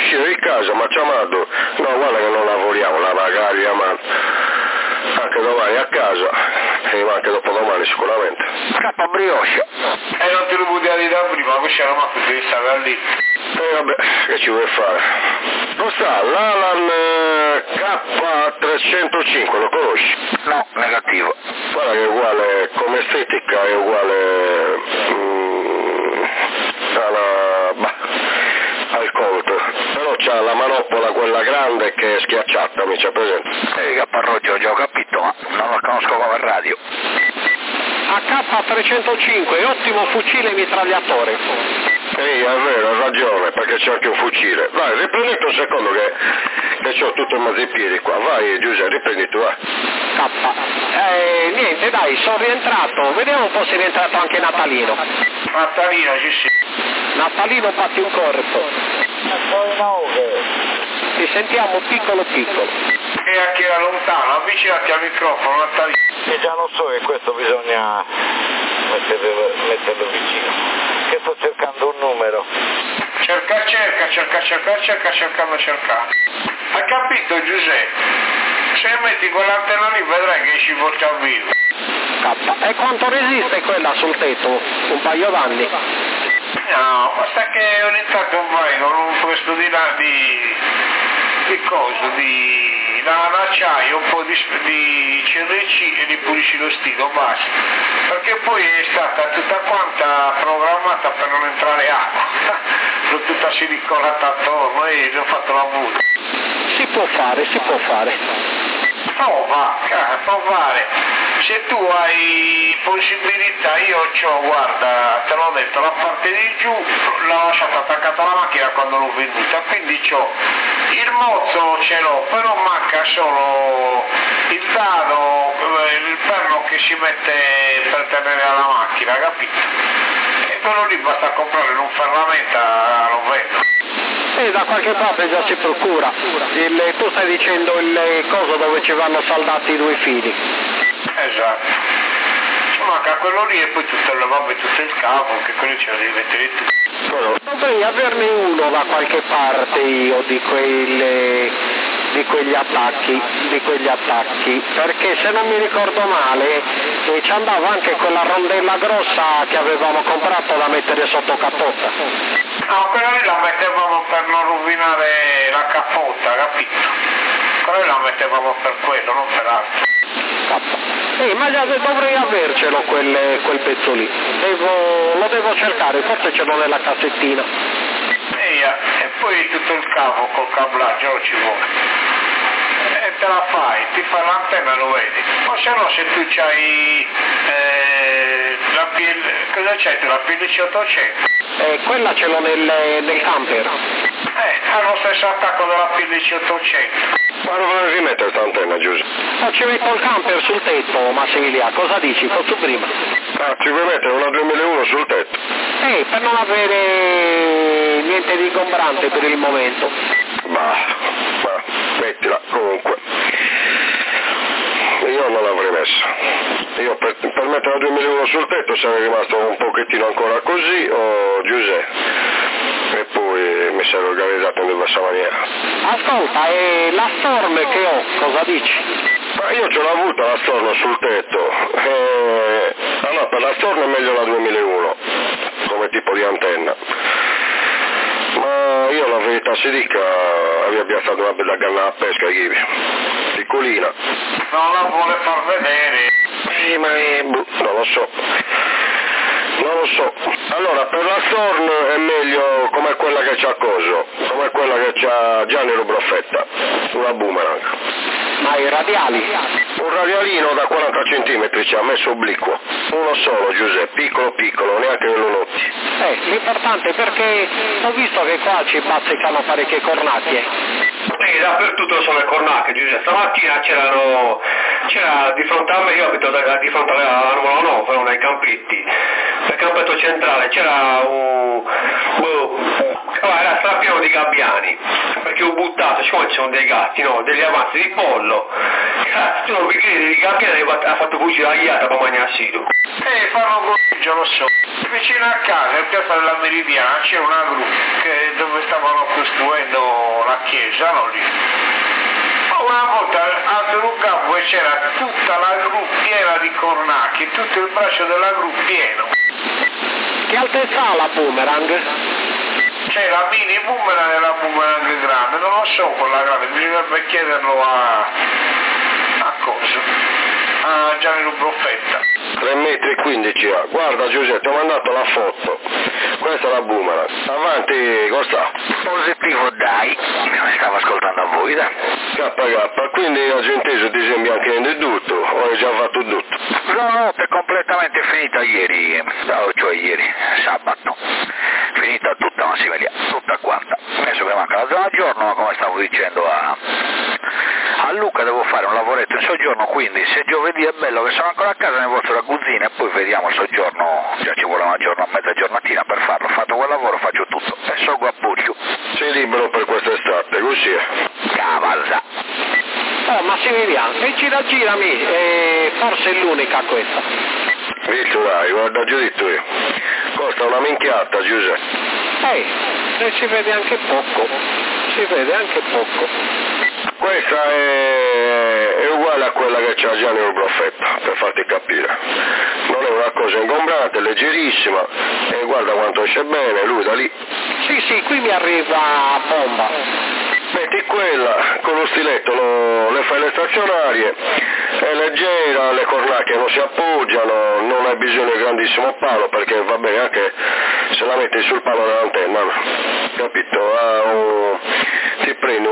uscire di casa, ma chiamato, no guarda che non lavoriamo, la magari ma anche domani a casa, e anche dopodomani sicuramente. Scappa brioche. E non te lo potevi dire prima, questo era ma devi stare lì. Vabbè, che ci vuoi fare? Non sta, l'Alan K305, lo conosci? No, negativo. Guarda che è uguale, come estetica è uguale al Colt, però c'ha la manoppola quella grande che è schiacciata, mi c'è presente? Capparroggio, già ho capito, ma non lo conosco come radio. AK-305, ottimo fucile mitragliatore. Ehi, è vero, hai ragione, perché c'è anche un fucile. Vai, riprenditi un secondo che c'ho tutto in mezzo ai piedi qua. Vai Giuseppe, riprendi tu, vai. Niente, dai, sono rientrato. Vediamo un po' se è rientrato anche Natalino. Natalino, ci sì. Natalino, fatti un corpo. Ti sentiamo piccolo piccolo. E anche da lontano, avvicinati al microfono, Natalino. E già lo so che questo bisogna metterlo vicino. Che sto cercando un numero. Cerca. Hai capito Giuseppe? Se metti quell'antenna lì vedrai che ci porta vivo. E quanto resiste quella sul tetto? Un paio d'anni? No, basta che ogni tanto vai con questo di l'acciaio, un po' di CRC e li pulisci lo stilo, basta. Perché poi è stata tutta quanta programmata per non entrare acqua. L'ho tutta siliconata attorno e gli ho fatto la buca. Si può fare. Provare. Se tu hai possibilità, io c'ho, guarda, te l'ho detto, la parte di giù l'ho lasciata attaccata alla macchina quando l'ho venuta, quindi c'ho il mozzo ce l'ho, però manca solo il dado, il perno che si mette per tenere alla macchina, capito? E quello lì basta comprare in un ferramenta, lo vendo. Da qualche parte già si procura. Tu stai dicendo il coso dove ci vanno saldati i due fili. Esatto. Ci manca quello lì e poi tutto il capo, che quello ce lo devi mettere tu. Dovrei averne uno da qualche parte io di quegli attacchi, perché se non mi ricordo male ci andava anche quella rondella grossa che avevamo comprato da mettere sotto capota. No, quella lì la mettevamo per non rovinare la capota, capito? Quella lì la mettevamo per quello, non per altro. Ma già dovrei avercelo quel pezzo lì, lo devo cercare, forse ce l'ho nella cassettina. E poi tutto il cavo col cablaggio lo ci vuole. E te la fai, ti fai l'antenna, lo vedi. O se no, se tu c'hai cosa c'hai tu, la PLC 800? Quella ce l'ho nel camper. Ha lo stesso attacco della PLC 800. Ma dove devi mettere questa antenna, Giuseppe? Ci metto il camper sul tetto, Massimiliano, cosa dici? Cosa prima? Ci vuoi mettere una 2001 sul tetto? Per non avere niente di ingombrante per il momento. Ma mettila, comunque. Io non l'avrei messa. Io per mettere la 2001 sul tetto sarei rimasto un pochettino ancora così, Giuseppe. E poi mi sarei organizzato in diversa maniera. Ascolta, e la Storm che ho, cosa dici? Ma io ce l'ho avuta la Storm sul tetto. No, per la Storm è meglio la 2001 come tipo di antenna. Ma io la verità si dica, abbia stata una bella canna a pesca, Ghivi. Piccolina. Non la vuole far vedere. Ma non lo so. Allora, per la Storm è meglio come quella che c'ha Coso, come quella che c'ha Gianni Rubrofetta, una Boomerang. Ma i radiali? Un radialino da 40 cm ci ha messo obliquo, uno solo Giuseppe, piccolo, neanche lo noti. L'importante è perché ho visto che qua ci bazzicano parecchie cornacchie. Dappertutto sono le cornacche, Giuseppe. Stamattina c'era di fronte a me, io abito di fronte alla numero 9, nei Campetti, nel campetto centrale c'era era strapieno di gabbiani, perché ho buttato, siccome ci sono dei gatti, no, degli avanzi di pollo, cazzo, non vi credi, i gabbiani ha fatto fucile agliata per mangiare assiduo. Fanno così, lo so. Vicino a casa, in piazza della Meridiana, c'era una gru dove stavano costruendo la chiesa, no lì. Una volta alzo un campo e c'era tutta la gru piena di cornacchi, tutto il braccio della gru pieno. Che altezza ha la Boomerang? C'è la mini Boomerang e la Boomerang grande, non lo so con la grande, bisognerebbe chiederlo a Gianni Rubrofetta. 3,15 metri ha. Guarda Giuseppe, ti ho mandato la foto. Questa è la Boomerang. Avanti, cosa? Positivo, dai. Stavo ascoltando a voi, dai. KK, quindi oggi inteso ti sei bianco di tutto, o hai già fatto tutto? No, è completamente finita ieri, cioè ieri, sabato. Finita tutta Massimiliano, tutta quanta. Adesso che manca la zona giorno, ma come stavo dicendo a Luca devo fare un lavoretto in soggiorno, quindi se giovedì è bello che sono ancora a casa ne posso ragguzzine e poi vediamo il soggiorno, già ci vuole una mezza giornatina per farlo, fatto quel lavoro faccio tutto e so a Buccio. Sei libero per quest'estate, così è. Cavalza. Oh Massimiliano, e girami, forse è l'unica questa. Visto dai, guarda giù detto io. Costa una minchiata Giuseppe. E si vede anche poco, Questa è uguale a quella che c'ha Gianni Rubrofetta, per farti capire. Non è una cosa ingombrante, è leggerissima, e guarda quanto esce bene, lui da lì. Sì, qui mi arriva a bomba. Metti quella, con lo stiletto le fai le stazionarie, è leggera, le cornacchie non si appoggiano, non hai bisogno di grandissimo palo, perché va bene anche se la metti sul palo dell'antenna, capito? Ti prendi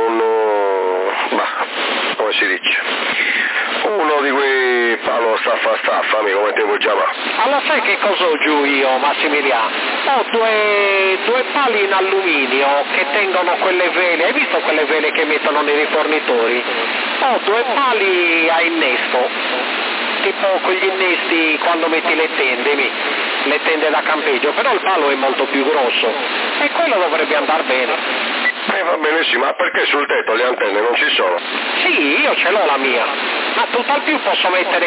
come si dice? Uno di quei palo staffa, come ti vuoi chiamare? Allora sai che cosa ho giù io, Massimiliano? Ho due pali in alluminio che tengono quelle vele, hai visto quelle vele che mettono nei rifornitori? Ho 2 pali a innesto, tipo quegli innesti quando metti le tende da campeggio, però il palo è molto più grosso e quello dovrebbe andare bene. Va bene sì, ma perché sul tetto le antenne non ci sono? Sì, io ce l'ho la mia, ma tutt'al più posso mettere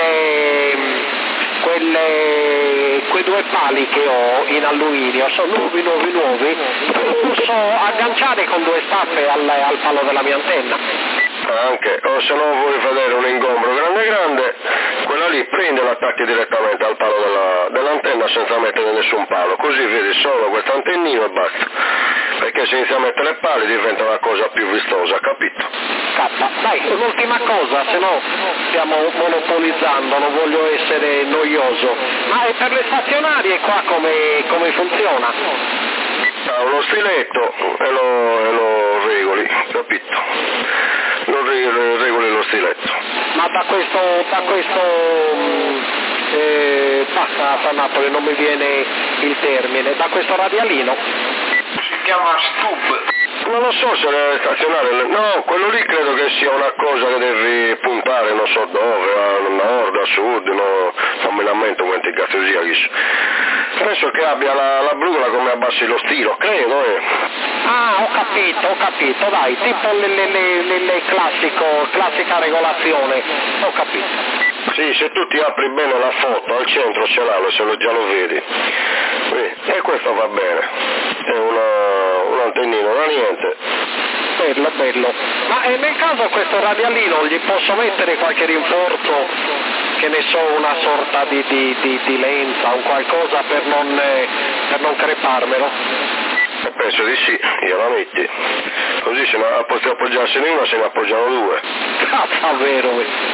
quei 2 pali che ho in alluminio, sono nuovi, posso agganciare con 2 staffe al palo della mia antenna. Anche, o se no vuoi vedere un ingombro grande, quella lì prende e l'attacchi direttamente al palo dell'antenna senza mettere nessun palo, così vedi solo questo antennino e basta, perché se inizia a mettere pali diventa una cosa più vistosa, capito? Dai, un'ultima cosa, se no stiamo monopolizzando, non voglio essere noioso, ma per le stazionarie qua come funziona? Ha uno stiletto e lo regoli, capito? Non regoli lo stiletto. Ma da questo basta a Napoli, non mi viene il termine, da questo radialino? Si chiama Stub. Non lo so se deve stazionare, no, quello lì credo che sia una cosa che devi puntare, non so dove, a nord, a sud, no, non mi lamento quanti cazzo sia, penso che abbia la brugola come abbassi lo stilo, credo, Ah, ho capito, dai, tipo le classica regolazione, ho capito. Sì, se tu ti apri bene la foto, al centro ce l'ha, se già lo vedi. E questo va bene, è un antennino da niente. Bello. Ma nel caso questo radialino gli posso mettere qualche rinforzo, che ne so, una sorta di lenza, un qualcosa per non creparmelo? Penso di sì, gliela metti. Così se non posso appoggiarsi in una, se ne appoggiano 2. Cazzo, vero.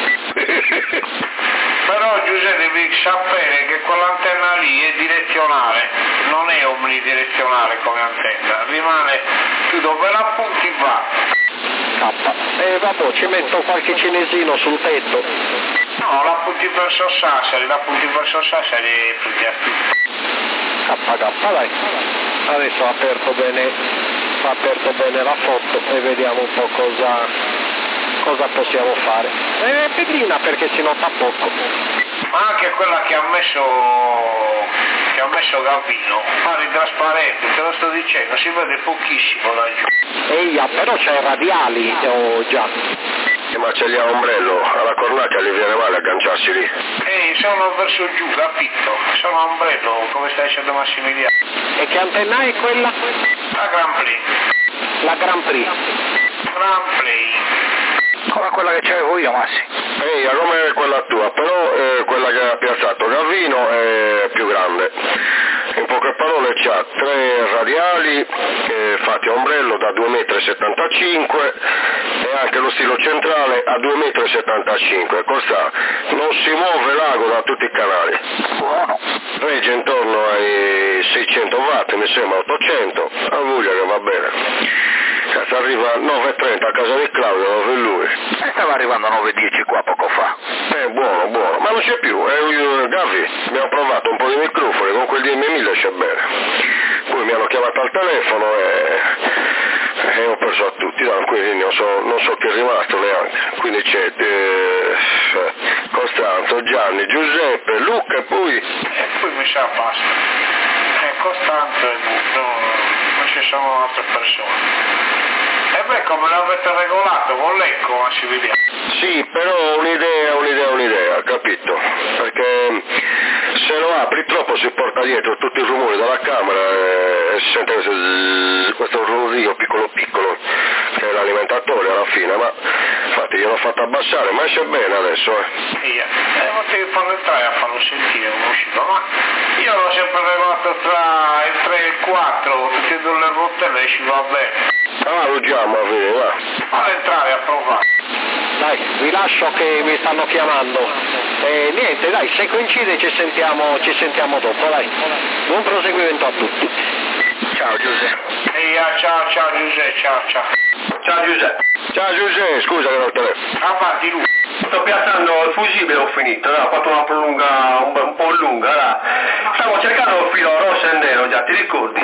Però Giuseppe devi sapere che quell'antenna lì è direzionale, non è omnidirezionale come antenna, rimane, tu dove la punti va. Vabbè, ci metto qualche cinesino sul tetto. No, la punti verso Sassari e tutti a tutti. Dai. Adesso ho aperto bene la foto e vediamo un po' cosa possiamo fare. È pedina perché si nota poco. Ma anche quella che ha messo Gavino, pare trasparente, te lo sto dicendo, si vede pochissimo da giù. Però c'è radiali, già. Ma c'è gli a ombrello, alla cornacchia gli viene male agganciarsi lì. Sono verso giù, capito? Sono a ombrello, come stai dicendo Massimiliano. E che antenna è quella? La Grand Prix. la Grand Prix. Grand Prix. Come quella che c'avevo io, Massi. Come quella tua, però quella che ha piazzato Gavino è più grande. In poche parole c'ha 3 radiali fatti a ombrello da 2,75 m e anche lo stilo centrale a 2,75 m. Costa, non si muove l'ago da tutti i canali. Buono. Regge intorno ai 600 watt, mi sembra 800, a voglia che va bene. Cazzo, arriva a 9,30 a casa di Claudio, dove lui. Stava arrivando a 9,10 qua poco fa. Buono, buono, ma non c'è più, Gavi, abbiamo provato un po' di microfoni, con quel DM1000 c'è bene. Poi mi hanno chiamato al telefono e ho preso a tutti, quindi non so chi è rimasto neanche. Quindi c'è Costanzo, Gianni, Giuseppe, Luca e poi mi sa basta. Costanzo e non ci sono altre persone. E beh, come l'avete regolato con l'eco, ma si vede. Sì, però un'idea, capito? Perché se lo apri troppo si porta dietro tutti i rumori dalla camera e si sente questo rumorino piccolo che è l'alimentatore alla fine, ma infatti gliel'ho fatto abbassare, ma esce bene adesso. Non devi farlo entrare a farlo sentire come uscito, ma io l'ho sempre regolato tra il 3 e il 4, mettendo le rotelle ci va bene. Ruggiamo a vedere, va. Fallo entrare a provare. Dai, vi lascio che mi stanno chiamando. Niente, dai, se coincide ci sentiamo dopo, dai. Buon proseguimento a tutti. Ciao Giuseppe. Ciao Giuseppe, ciao. Ciao Giuseppe. Ciao Giuseppe, scusa che non ho il telefono. Avanti lui. Sto piazzando il fusibile, ho finito, ho fatto una prolunga un po' lunga, là. Stavo cercando il filo rosso e nero, già, ti ricordi?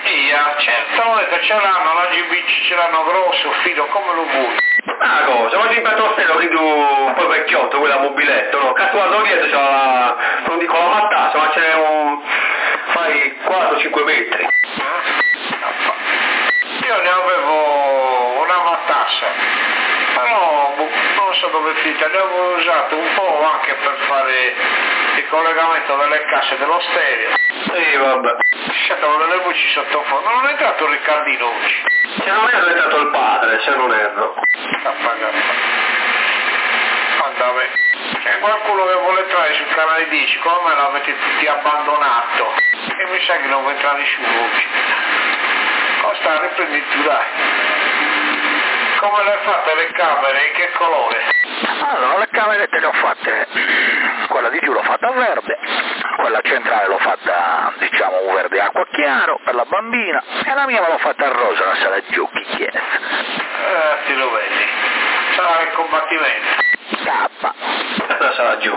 Certo, ce l'hanno, la GBC ce l'hanno grosso, filo, come lo vuoi? Ah, cosa? Oggi in Petrostello vedo un po' vecchiotto, quella mobiletto, no? Cazzo, guardo dietro, c'è non dico la matassa, ma c'è fai 4-5 metri. Io ne avevo una matassa, però non so dove è finita, ne avevo usato un po' anche per fare il collegamento delle casse dello stereo. Sì, vabbè. C'erano delle voci sottofondo, non è entrato Riccardino oggi. Se non è entrato il padre, se non erro. Vabbè. C'è qualcuno che vuole entrare sul canale 10, come me l'avete tutti abbandonato? E mi sa che non vuoi entrare nessuno oggi. Costa, riprendi tu, dai. Come le hai fatte le camere? In che colore? Allora, le camere te le ho fatte, quella di giù l'ho fatta verde, quella centrale l'ho fatta, diciamo, un verde acqua chiaro per la bambina, e la mia l'ho fatta rosa, la sala giochi chiesa. Ti lo vedi. Sarà il combattimento. Cappa. La sala giù.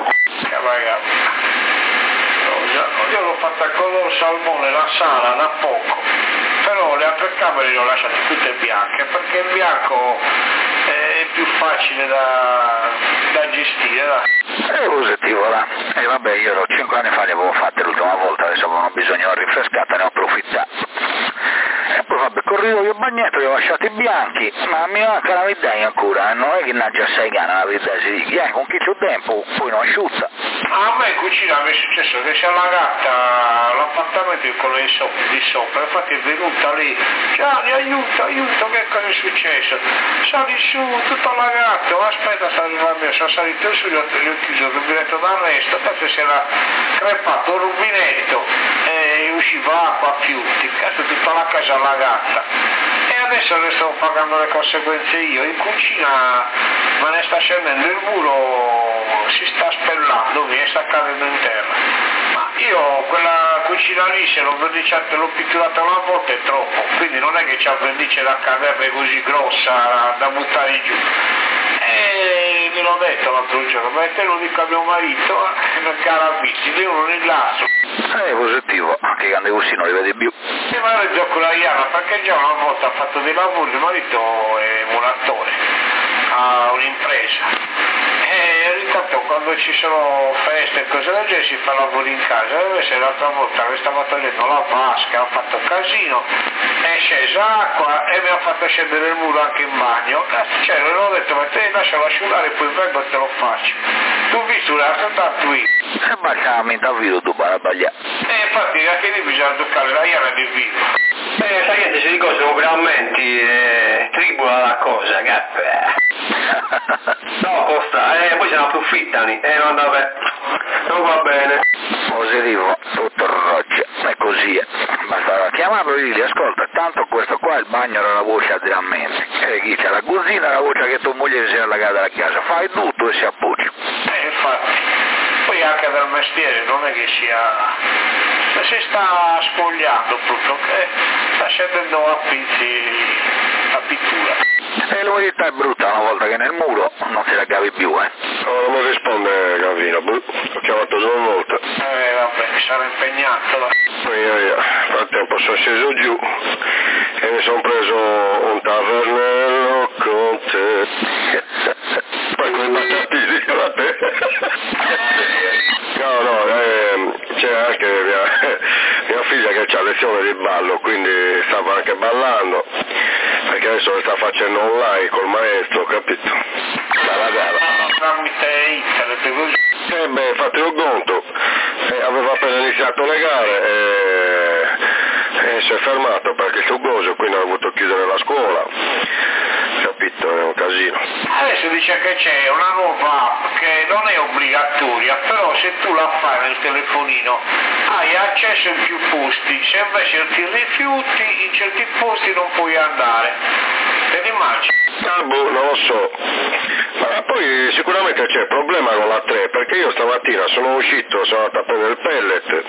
Io l'ho fatta color salmone, la sala da poco, però le altre camere le ho lasciate tutte bianche, perché il bianco è più facile da gestire, dai. È positivo, là. E vabbè, io 5 anni fa le avevo fatte l'ultima volta, adesso avevano bisogno di rinfrescata, ne ho approfittato. E poi vabbè, corridoio e bagnetto li ho lasciati bianchi, ma mi manca la vidai ancora, non è che ne ha già 6 anni la vidai, si dice, con chi c'ho tempo, poi non asciutta. A me in cucina mi è successo che si è allagata l'appartamento di quello di sopra, infatti è venuta lì, Gianni aiuto, che cosa è successo? Sali su, tutto allagato, aspetta, sono salito su, gli ho chiuso il rubinetto d'arresto, tanto si era crepato il rubinetto e usciva acqua a fiuti, cazzo tutta la casa allagata. E adesso ne sto pagando le conseguenze io, in cucina me ne sta scendendo il muro, si sta spellando, mi sta cadendo in terra. Ma io quella cucina lì, se l'ho pitturata una volta è troppo, quindi non è che c'ha vernice da cadere così grossa da buttare giù. E gliel'ho detto l'altro giorno, ma te lo dico a mio marito, non carabizi, io non il lasso. È positivo, anche quando così non li vedi più. E ma io gioco la Iana, perché già una volta ha fatto dei lavori, il marito è muratore, ha un'impresa. E ogni tanto quando ci sono feste e cose del genere si fa lavori in casa, e invece l'altra volta che stava togliendo la vasca, ha fatto casino, è scesa acqua e mi ha fatto scendere il muro anche in bagno. Cioè, non ho detto, ma te lascialo asciugare e poi vengo e te lo faccio. Tu visto una soltanto io. E basta mi t'ha visto tu per sbagliare. Infatti anche lì bisogna toccare la Iana del vivo. Sai che si dicono veramente cosa, no, costa, poi se ne approfittano, no, vabbè, non va bene. Positivo, tutto roccia, è così. Basta chiamarlo e dirgli, ascolta, tanto questo qua il bagno era la voce a dirammente, e chi c'è la cucina, la voce che tua moglie si è allagata alla casa, fai tutto e si appoggia. Infatti, poi anche del mestiere non è che si sta spogliando proprio, sta scendendo a pizzi la pittura. E l'umidità è brutta una volta che è nel muro, non si la cavi più, Non mi risponde Gavino, ho chiamato 2 volte. Vabbè, mi sarà impegnato. Nel frattempo sono sceso giù e mi sono preso un tavernello con te. Poi con i patatini, vabbè. No, c'è anche mia figlia che ha lezione di ballo, quindi stava anche ballando, perché adesso le sta facendo online col maestro, capito? La gara. Tramite internet così. Infatti ho conto, aveva appena iniziato le gare e si è fermato perché sto gozo, quindi ha dovuto chiudere la scuola, capito? È un casino. Adesso dice che c'è una nuova app che non è obbligatoria, però se tu la fai nel telefonino hai accesso in più posti, se invece ti rifiuti in certi posti non puoi andare. Te ne immagini? Non lo so. Ma poi sicuramente c'è problema con la 3, perché io stamattina sono uscito, sono andato a prendere il pellet,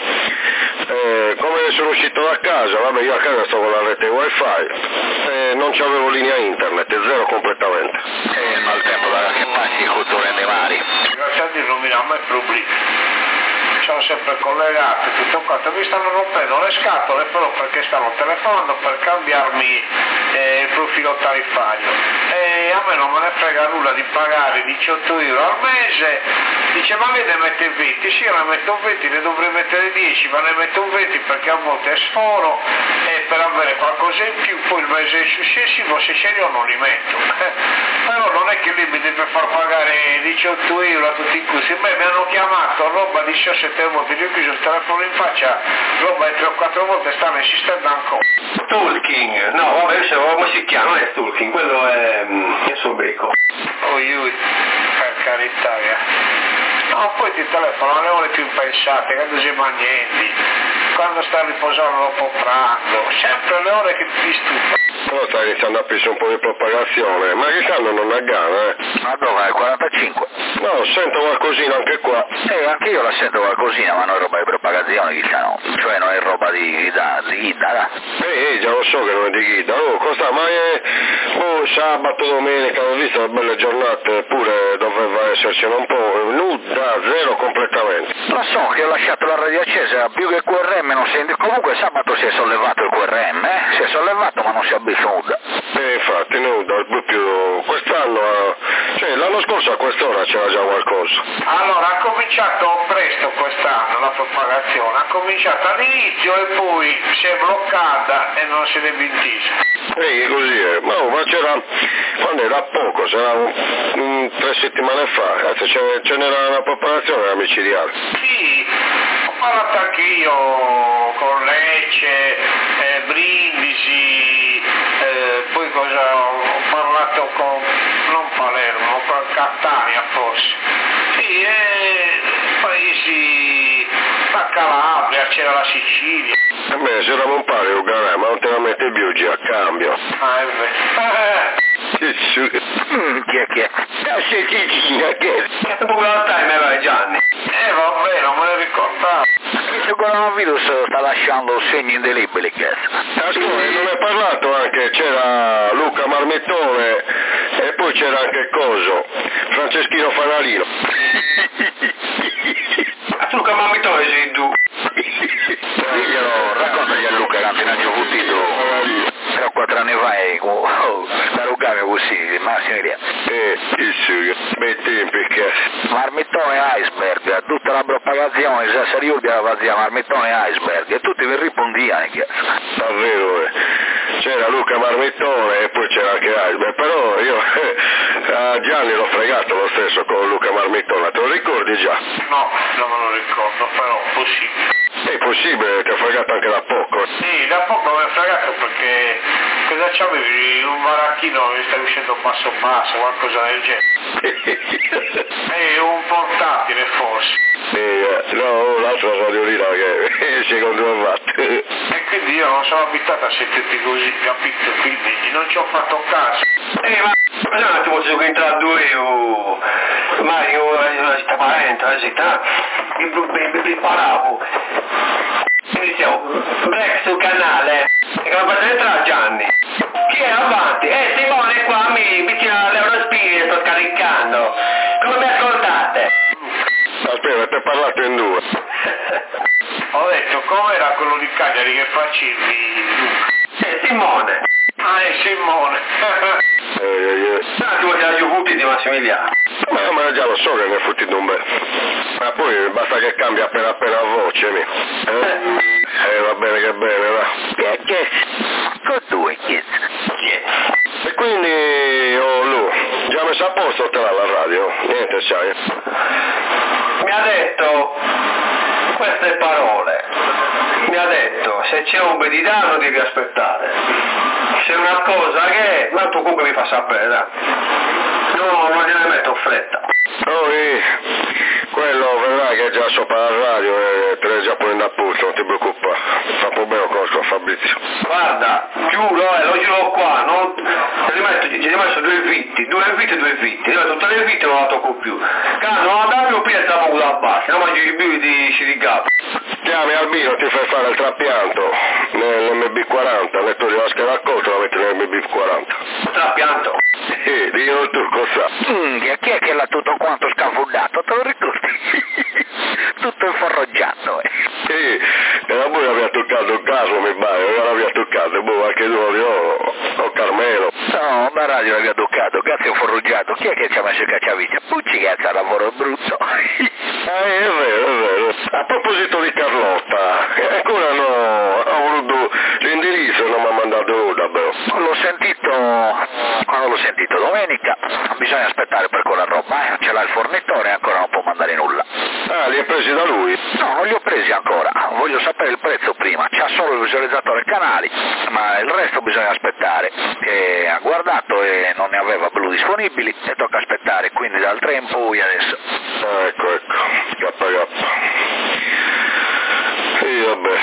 come sono uscito da casa, vabbè io a casa sto con la rete wifi, non c'avevo linea internet, è zero completamente. E il maltempo da che passi il cultore nei mari. Grazie a Dio non mi dà mai problemi. Sono sempre collegati, tutto quanto, mi stanno rompendo le scatole però perché stanno telefonando per cambiarmi il profilo tariffario e a me non me ne frega nulla di pagare 18 euro al mese. Dice ma lei ne mette 20, sì io ne metto 20, ne dovrei mettere 10, ma ne metto 20 perché a volte sforo e per avere qualcosa in più poi il mese successivo se ce li ho non li metto. Però non è che lì mi deve far pagare 18 euro a tutti i costi. Beh, mi hanno chiamato roba 17 volte, io ho chiuso il telefono in faccia, roba 3 o 4 volte stanno insistendo ancora. Stalking, no, vabbè, come si chiama? Non è stalking, quello è sobecco. Per carità, no, poi ti telefono alle ore più impensate, quando si magnetti, quando stai riposando dopo pranzo, sempre le ore che ti stupano. Però sta iniziando a pisare un po' di propagazione, ma chissà non ha gana, Ma dove è 45? No, sento qualcosina anche qua. Anche io la sento qualcosina, ma non è roba di propagazione, chissà no. Cioè non è roba di guida. Già lo so che non è di guida. Costa, ma sabato, domenica, ho visto le belle giornate, pure doveva esserci un po' nuda, zero completamente. Lo so che ho lasciato la radio accesa, più che il QRM non senti. Comunque sabato si è sollevato il QRM, si è sollevato ma non si è bisogno. Infatti nuda, proprio quest'anno, cioè l'anno scorso a quest'ora c'era già qualcosa. Allora ha cominciato presto quest'anno la propagazione, ha cominciato all'inizio e poi si è bloccata e non se ne è vintisa. Così è, ma c'era, quando era poco, c'era 3 settimane fa, ce n'era una propagazione micidiale. Sì, ho parlato anche io con Lecce, Brindisi, poi cosa ho parlato con, non Palermo, con Catania forse. Sì, paesi, la Calabria, c'era la Sicilia. Se era un pari, ma non te la metti più già a cambio. È vero. Chi è? Che popolarità ne aveva Gianni? Vabbè, non me ne ricordavo. Il coronavirus sta lasciando segni indelebili, Ascolta, non hai parlato anche, c'era Luca Marmittone e poi c'era anche Coso, Franceschino Fanalino. Luca Marmittone sei tu. Raccontagli a Luca che appena giovuto 3 o 4 anni fa da Lugano così, massimo idea. Bei tempi che... Marmittone Iceberg, tutta la propagazione, se si riurbia la fazia Marmittone Iceberg e tutti vi rispondiano. Davvero, c'era Luca Marmittone e poi c'era anche Iceberg, però io a Gianni l'ho fregato lo stesso con Luca Marmittone, te lo ricordi già? No, non me lo ricordo, però possibile. È possibile, ti ha fregato anche da poco. Sì, da poco mi ha fregato perché Cosa c'avevi? Un maracchino che sta uscendo basso basso, qualcosa del genere? Un portatile forse. No, l'altra radiolina che secondo me fatta. E quindi io non sono abituato a sentirti così, capito? Quindi non ci ho fatto caso. Ma un attimo, se entra a 2 euro, ma io la città parente, la città, mi paravo. Quindi siamo break sul canale, e come fate entrare Gianni? Chi è avanti? Simone qua mi tira l'Eurospin, sto caricando. Come mi ascoltate? Aspetta, ti ho parlato in 2. Ho detto, com'era quello di Cagliari che facevi? Simone. Ah, è Simone. Un attimo ti lascio futti di Massimiliano. Ma già lo so che ne è fottito un bel. Ma poi basta che cambia appena voce, mi. Va bene che bene, va. Yes. Con 2, yes. E quindi, Lu, già messo a posto te la radio? Niente, sai. Mi ha detto queste parole. Mi ha detto, se c'è un bel di danno devi aspettare. Se è una cosa che... Ma tu comunque mi fa sapere, dai. No, non gliene metto fretta. Quello vedrai che già sopra la radio e te ne già pure da puzzo, non ti preoccupare. Fa problema con Fabrizio. Guarda, giuro, lo giuro qua, non... Ci rimesso 2 vitti. Io tutte le vitte non la tocco più. Cazzo, non la più più e stavo da basso, non mangi i brividi scirigato. Chiami Albino, ti fai fare il trapianto nell'MB40, letto di la scheda a colto, la metti nell'MB40. Trapianto? Dillo tu cosa. Chi è che l'ha tutto quanto scafundato? Te lo ricordi? Tutto inforroggiato, E poi aveva toccato il caso, mi pare, non l'aveva toccato, anche tu, o Carmelo. No, ma radio l'aveva toccato, cazzo inforruggiato. Chi è che ci ha messo il cacciavite? Pucci cazzo, lavoro brutto. È vero. A proposito di Carlotta, ancora no, ho voluto l'indirizzo, non mi ha mandato nulla, però. Quando l'ho sentito domenica, bisogna aspettare per quella roba, ce l'ha il fornitore e ancora non può mandare nulla. Ah, li hai presi da lui? No, non li ho presi ancora, voglio sapere il prezzo prima, c'ha solo il visualizzatore canali, ma il resto bisogna aspettare. E ha guardato e non ne aveva blu disponibili e tocca aspettare, quindi dal 3 in poi adesso. Ecco, KK. Sì, vabbè.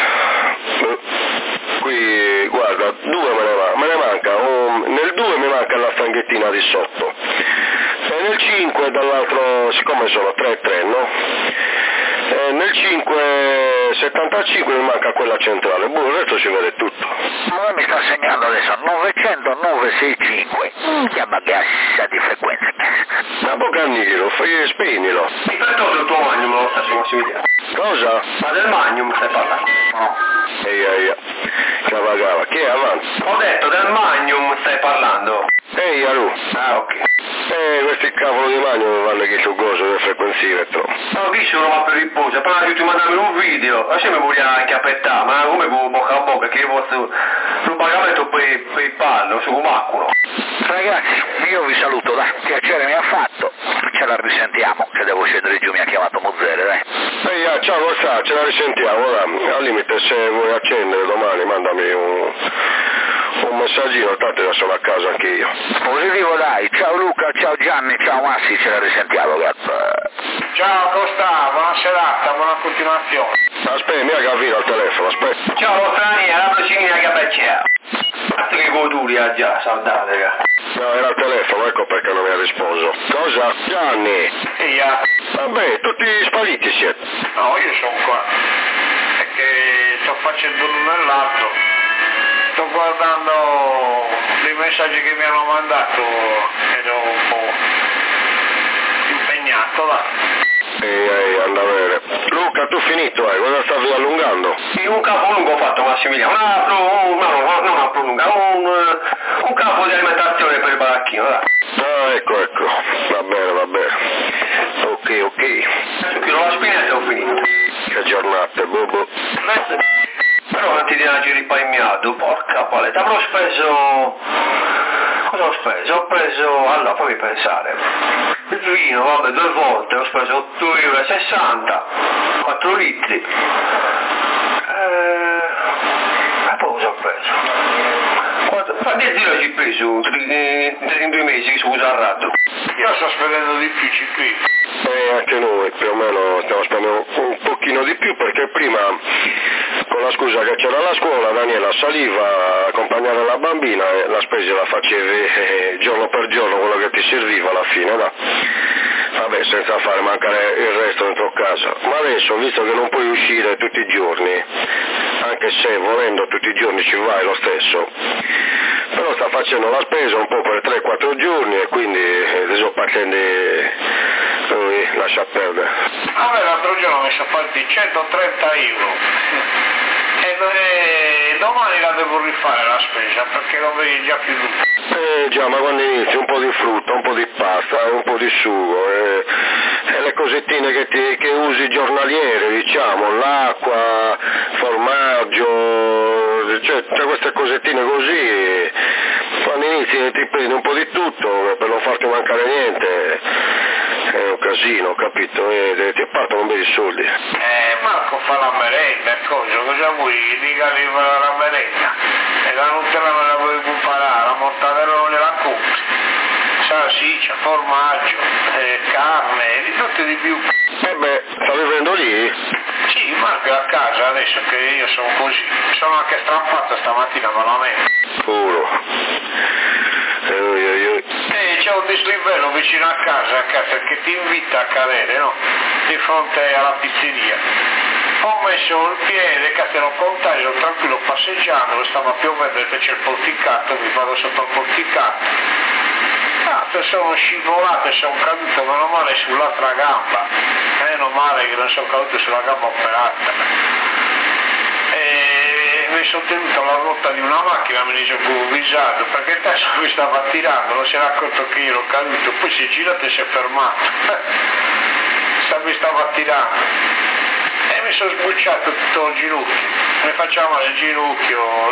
Qui, guarda, 2 me ne manca, nel 2 mi manca la stanghettina di sotto, e nel 5 dall'altro, siccome sono 3-3, no? Nel 575 mi manca quella centrale, il resto ci vede tutto. Ma mi sta segnando adesso 900-965, chiama gassa di frequenza. Ma Bocanilo, spegnilo. Mi prendo il tuo magnum, lo stesso Massimiliano. Cosa? Ma del magnum stai parlando? No. Eia, cavagava, chi è avanti? Ho detto del magnum stai parlando. Ehi, Aru. Ah, ok. Questi cavolo di magno vanno che su coso del frequenzimetro. No, qui sono ma per riposo, però io ti mandavo un video, adesso mi voglio anche appettare, ma come con bocca a bocca, che io posso sul pagamento per il pallo, su macculo. Ragazzi, io vi saluto, dai, piacere mi ha fatto, ce la risentiamo, che devo scendere giù, mi ha chiamato Mozzere, dai. Ehi, ciao, come sta? Ce la risentiamo, dai. Al limite se vuoi accendere domani mandami un messaggino, tanto io sono a casa anche io. Positivo, dai, ciao Luca, ciao Gianni, ciao Massi, ce la risentiamo, grazie. Ciao Costa, buona serata, buona continuazione. Aspetta, mi ha capito al telefono, aspetta. Ciao, strani, alla prossima che beccia. Cazzo che goduri ha già, saltate, raga. No, era al telefono, ecco perché non mi ha risposto. Cosa? Gianni? Eia. Vabbè, tutti spariti siete. No, io sono qua. È che sto facendo l'uno e l'altro. Sto guardando dei messaggi che mi hanno mandato ed ero un po' impegnato, va. Ehi, anda bene. Luca, tu finito, cosa stavi allungando? Sì, un capo lungo ho fatto, Massimiliano. Non una prolunga, un capo di alimentazione per il baracchino, dai. Ah, ecco. Va bene. Ok. Adesso chiudo la spinetta e ho finito. Che giornate, bobo. Però non ti dirà risparmiato, porca paletta, avrò speso... Cosa ho speso? Ho preso... Allora, fammi pensare. Il vino, vabbè, 2 volte, ho speso 8,60 €, 4 litri. E poi cosa ho preso? Fa 10 euro ci preso in 2 mesi che scusa al ratto. Io sto spendendo di più ciclisti. Anche noi più o meno stiamo spendendo un pochino di più perché prima con la scusa che c'era la scuola Daniela saliva a accompagnare la bambina e la spesa la facevi giorno per giorno quello che ti serviva alla fine, no? Vabbè, senza fare mancare il resto dentro casa. Ma adesso, visto che non puoi uscire tutti i giorni, anche se volendo tutti i giorni ci vai lo stesso, però sta facendo la spesa un po' per 3-4 giorni e quindi adesso partendo lui lascia perdere. A me l'altro giorno mi sono fatti 130 euro e domani la devo rifare la spesa perché non vedi già più nulla. Già, ma quando inizi un po' di frutta, un po' di pasta, un po' di sugo e le cosettine che usi giornaliere, diciamo, l'acqua, formaggio, cioè queste cosettine così, quando inizi ti prendi un po' di tutto per non farti mancare niente, è un casino, capito? E ti partono un bel soldi. Marco fa la merenda, cosa vuoi? Dica di fare la merenda. E la Nutella me la vuoi preparare, la mortadella non gliela compri. Salsiccia, formaggio, carne, di tutto e di più. Sta vivendo lì? Sì, Marco è a casa adesso che io sono così. Sono anche strappato stamattina con la mente. Puro. C'è un dislivello vicino a casa che ti invita a cadere, no? Di fronte alla pizzeria. Ho messo il piede, che ero contagio, tranquillo passeggiando, stava piovendo e c'è il porticato, mi vado sotto il porticato. Sono scivolato e sono caduto, meno male sull'altra gamba. Meno male che non sono caduto sulla gamba operata. Mi sono tenuto alla rotta di una macchina, me ne sono improvvisato perché il tasso mi stava tirando, non si era accorto che io ero caduto, poi si è girato e si è fermato. Mi stava tirando e mi sono sbucciato tutto il ginocchio, mi faceva male il ginocchio,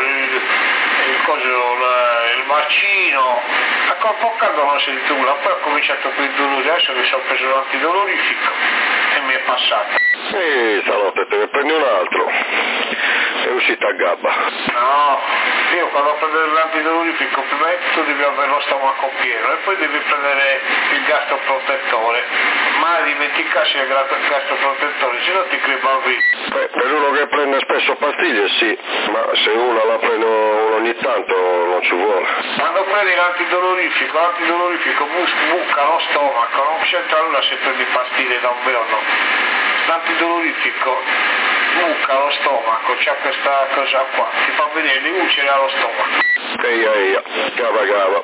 il bacino, a colpo caldo non ho sentito nulla, poi ho cominciato con i dolori, adesso mi sono preso l'antidolorifico e mi è passato. Stanotte te ne prendi un altro, è uscita a gabba. No, io quando prendo l'antidolorifico prima di tutto devi avere lo stomaco pieno e poi devi prendere il gastroprotettore, mai dimenticarsi il gastroprotettore, se no ti creba il viso. Per uno che prende spesso pastiglie sì, ma se uno la prende ogni tanto non ci vuole. Quando prendi l'antidolorifico buca lo stomaco, non c'entra nulla se prendi pastiglie da un giorno. L'antidolorifico buca lo stomaco, c'è questa cosa qua, ti fa vedere le ulcere allo stomaco. Eia, cava.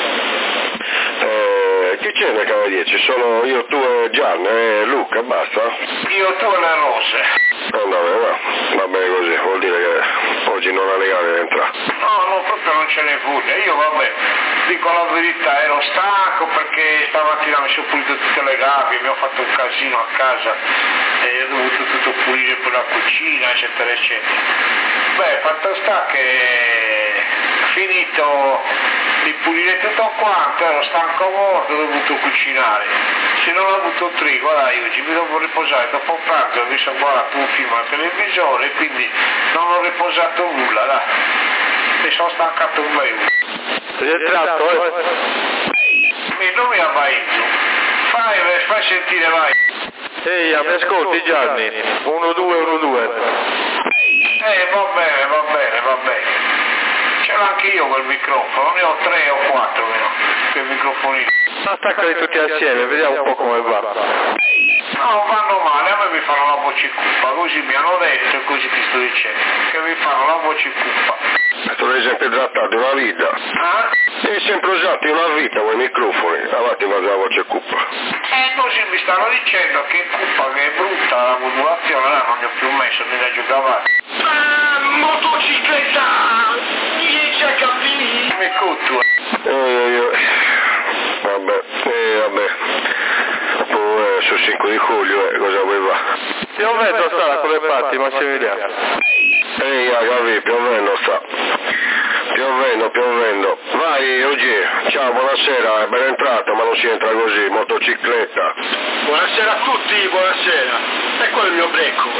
Chi ce n'è che 10? Sono io, tu e Gian e Luca, basta? Io, tu e le rose. Va bene così, vuol dire che oggi non ha legale di entrare. No, proprio non ce ne vuole. Io vabbè, dico la verità, ero stanco perché stamattina mi sono pulito tutte le gabbie, mi ho fatto un casino a casa e ho dovuto tutto pulire per la cucina, eccetera, eccetera. Fatto sta che finito di pulire tutto quanto, ero stanco morto, ho dovuto cucinare. Se non ho avuto trigo, dai, oggi mi devo riposare, dopo pranzo mi sono guardato un film al televisore e quindi non ho riposato nulla, dai. Mi sono stancato un bel. Sei entrato, Non mi vai giù. Fai sentire, vai. Ehi, mi ascolti Gianni? 1-2. Va bene. Ce l'ho anche io quel microfono, ne ho 3 o 4 quel microfonino. Attaccali tutti assieme, vediamo un po' come va. No, vanno male, a me mi fanno la voce cupa, così mi hanno detto e così ti sto dicendo, che mi fanno la voce cupa. Tu l'hai sempre trattato una vita. Hai sempre usato una vita quei microfoni, avanti va la voce cupa. Così mi stanno dicendo che è cupa, che è brutta la modulazione, là non ne ho più messo, mi la giocava. Motocicletta! Riesci a capire? Mi cotto. Vabbè. Poi su 5 di luglio cosa vuoi fare? Piovendo sta da quelle parti, Massimiliano. Capì, piovendo sta. Piovendo. Vai, oggi. Ciao, buonasera, ben entrata, ma non si entra così, motocicletta. Buonasera a tutti, buonasera. E quello è il mio brecco.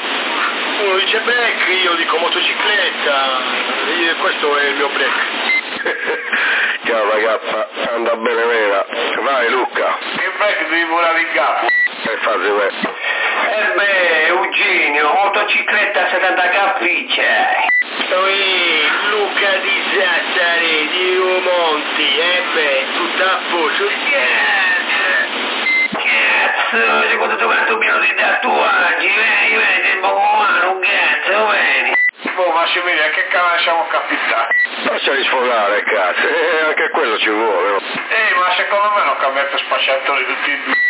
Uno dice break, io dico motocicletta, questo è il mio break. Ciao ragazza, anda bene vera. Vai Luca. Che vai che devi volare in capo? Fazzi me. Eugenio, motocicletta 70 capricce. Luca di Sassari, di Monti, tutto a posto. Cazzo, secondo tu quanto pieno di tatuaggi, vedi, il buon un cazzo, vedi. Oh Massimiliano, che cavolo siamo capitati? Lasciali sfogare, cazzo, anche quello ci vuole, no? Ma secondo me hanno cambiato spacciatori tutti e due.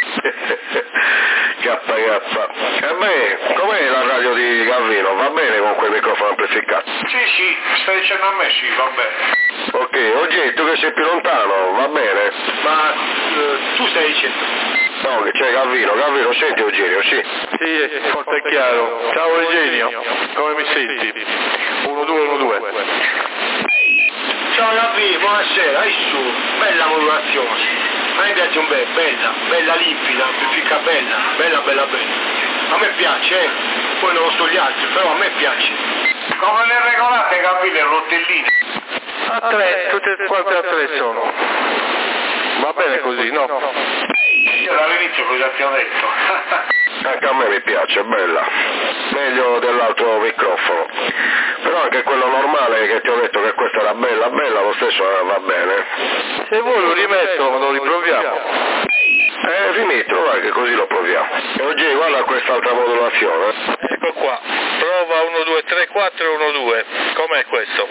Com'è la radio di Gavino? Va bene con quel microfono amplificato? Sì, stai dicendo a me sì, va bene. Ok, oggi tu che sei più lontano, va bene? Ma tu stai dicendo? No, che c'è Gavino, senti Eugenio, sì. Sì, forte e chiaro. Ciao Eugenio, come mi senti? 1212. Ciao Gavino, buonasera, su, bella modulazione. A me piace un bella limpida, amplifica bella. A me piace, poi non lo so gli altri, però a me piace. Come le regolate Gavino, le rotelline? A tre, tutte quante a tre sono. Va bene così, no? Io dall'inizio cosa ti ho detto? Anche a me mi piace, bella. Meglio dell'altro microfono. Però anche quello normale che ti ho detto che questa era bella, lo stesso va bene. Se vuoi lo rimetto, lo riproviamo. Rimettilo, vai che così lo proviamo. E oggi guarda quest'altra modulazione. Ecco qua. Prova 1, 2, 3, 4, 1, 2. Com'è questo?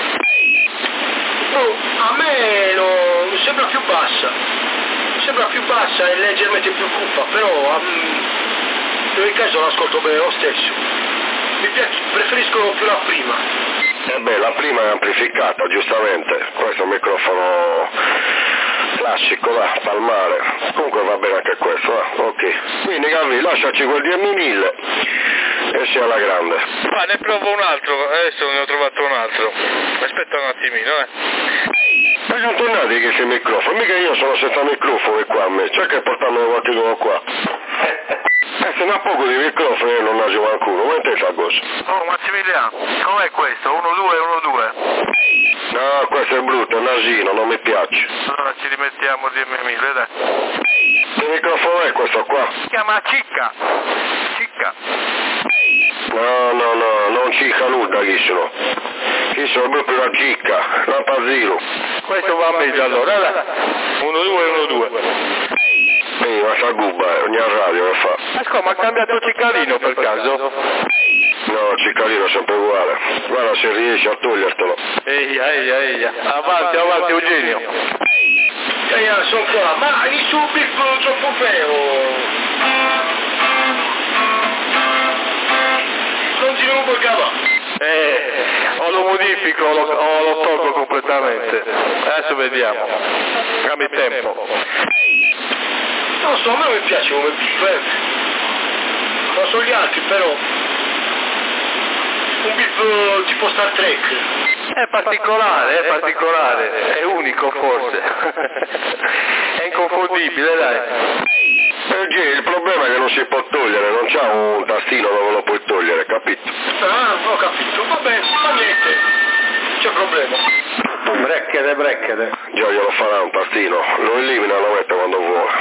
A me mi sembra più bassa e leggermente più cupa, però in ogni caso l'ascolto bene lo stesso. Mi piace, preferisco più la prima. La prima è amplificata, giustamente. Questo è un microfono classico, palmare. Comunque va bene anche questo, ok. Quindi Gavi, lasciaci quel DM1000 e sia alla grande. Ma ne provo un altro, adesso ne ho trovato un altro. Aspetta un attimino, Ma sono tornati questi microfoni, mica io sono senza microfoni qua a me, c'è che portarmelo qualcuno qua. Se ne ha poco di microfoni e non ne ha qualcuno, ma te sa cosa? Oh Massimiliano, com'è questo? 1, 2, 1, 2. No, questo è brutto, è nasino, non mi piace. Allora ci rimettiamo DM1000, dai. Che microfono è questo qua? Si chiama Cicca. No, non cicca nulla chi sono. Chi sono proprio la cicca, la Paziro. Questo va meglio allora, dai. 1, 2, 1, 2. Ma sa gubba, ogni radio lo fa. Ma ha cambiato Ciccalino per caso? No, Ciccalino è sempre uguale. Guarda se riesci a togliertelo. Eia. Avanti Eugenio. Sono qua, ma i subi troppo vero. Non ti rubo il cavallo. O lo modifico o lo tolgo completamente. Adesso vediamo. Dammi tempo. Non so, a me mi piace come beep, non so gli altri, però un beep tipo Star Trek. È particolare, è unico forse. È inconfondibile, dai. Il problema è che non si può togliere, non c'ha un tastino dove lo puoi togliere, capito? Ho capito, va bene, fa niente, c'è problema. Brecchete. Già glielo farà un tastino, lo elimina e lo mette quando vuole.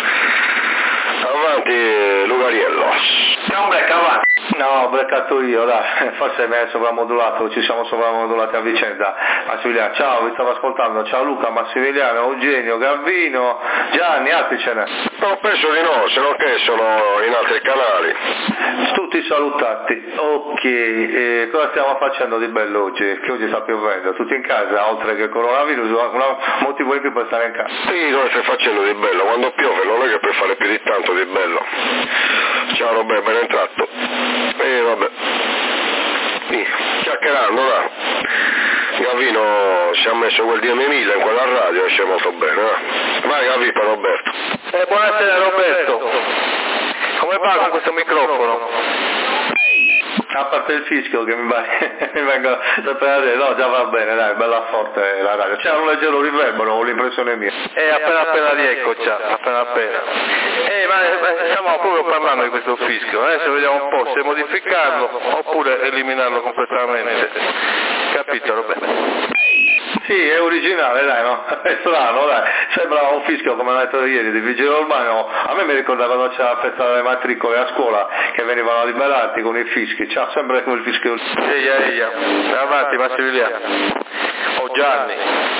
Avanti Lugariello. C'è un break avanti. No, ho breccato io, dai, forse mi hai sovramodulato, ci siamo sovramodulati a vicenda. Massimiliano, ciao, vi stavo ascoltando, ciao Luca, Massimiliano, Eugenio, Gavino, Gianni, altri ce n'è. No, penso di no, se no che sono in altri canali. Tutti salutati. Ok, cosa stiamo facendo di bello oggi? Che oggi sta piovendo, tutti in casa, oltre che il coronavirus, un motivo in più per stare in casa. Sì, cosa stai facendo di bello? Quando piove non è che puoi fare più di tanto di bello. Ciao Roberto, ben entrato. Vabbè. Chiacchierando, là. Gavino si è messo quel DM1000 in quella radio e esce molto bene, Vai Gavi per Roberto. Buonasera Roberto. Come va con questo microfono? A parte il fischio che mi vengo sempre a dire, no già va bene, dai, bella forte la radio. C'era un leggero riverbero, ho l'impressione mia. Appena rieccoci, appena. Ma stiamo proprio parlando di questo fischio, adesso vediamo un po' se modificarlo oppure eliminarlo completamente. Capito Roberto? Sì, è originale, dai, no? È strano, dai. Sembra un fischio, come ho detto ieri, di vigile urbano. A me mi ricorda quando c'era la festa delle matricole a scuola, che venivano liberati con i fischi. C'ha sempre quel fischio. Eia. Avanti, Massimiliano. Oh, Gianni.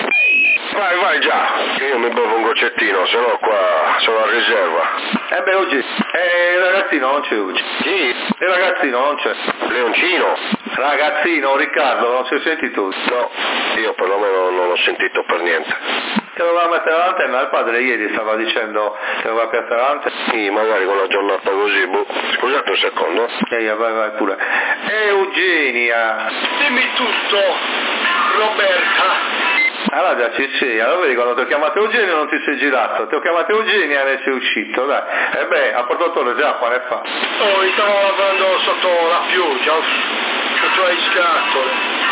Vai già, io mi bevo un goccettino, se no qua sono a riserva. Oggi, il ragazzino non c'è oggi. Chi? Il ragazzino non c'è. Leoncino? Ragazzino, Riccardo, non si è sentito? No, io perlomeno non l'ho sentito per niente. Che doveva mettere l'antenna, il padre ieri stava dicendo che doveva piazzare l'antenna. Sì, magari con una giornata così, scusate un secondo. Vai pure. Eugenia. Dimmi tutto, Roberta. Allora ci sei, allora vedi quando ti ho chiamato Eugenio non ti sei girato, ti ho chiamato Eugenia e ne sei uscito, dai. A portatore già quale fa? Oh, stavo lavando sotto la pioggia, sotto le scatole.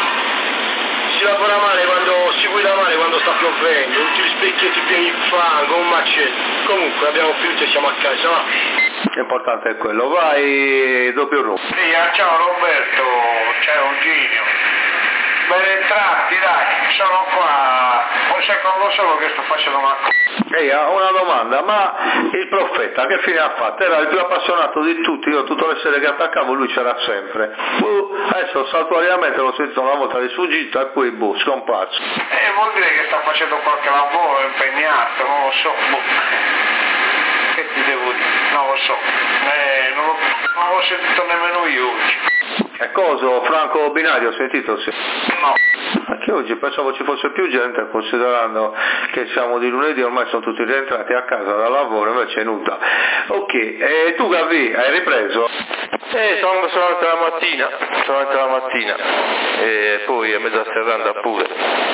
Si lavora male quando, si guida male quando sta piovendo, tutti gli specchietti pieni di fango, un macello. Comunque abbiamo finito e siamo a casa, va? L'importante è quello, vai doppio rosso. Sì, ciao Roberto, ciao Eugenio. Ben entratti, dai, sono qua, un secondo solo che sto facendo una cosa. Una domanda, ma il profeta che fine ha fatto? Era il più appassionato di tutti, io tutte le sere che attaccavo lui c'era sempre. Adesso saltuariamente l'ho sentito una volta di sfuggita e poi scomparso. Vuol dire che sta facendo qualche lavoro, è impegnato, non lo so. Che ti devo dire? Non lo so. Non l'ho sentito nemmeno io oggi. E cosa, Franco Binario, ho sentito? Sì. No. Anche oggi pensavo ci fosse più gente, considerando che siamo di lunedì, ormai sono tutti rientrati a casa dal lavoro, invece è nuda. Ok, e tu Gavi, hai ripreso? Sono andato la mattina, e poi a mezza serranda pure.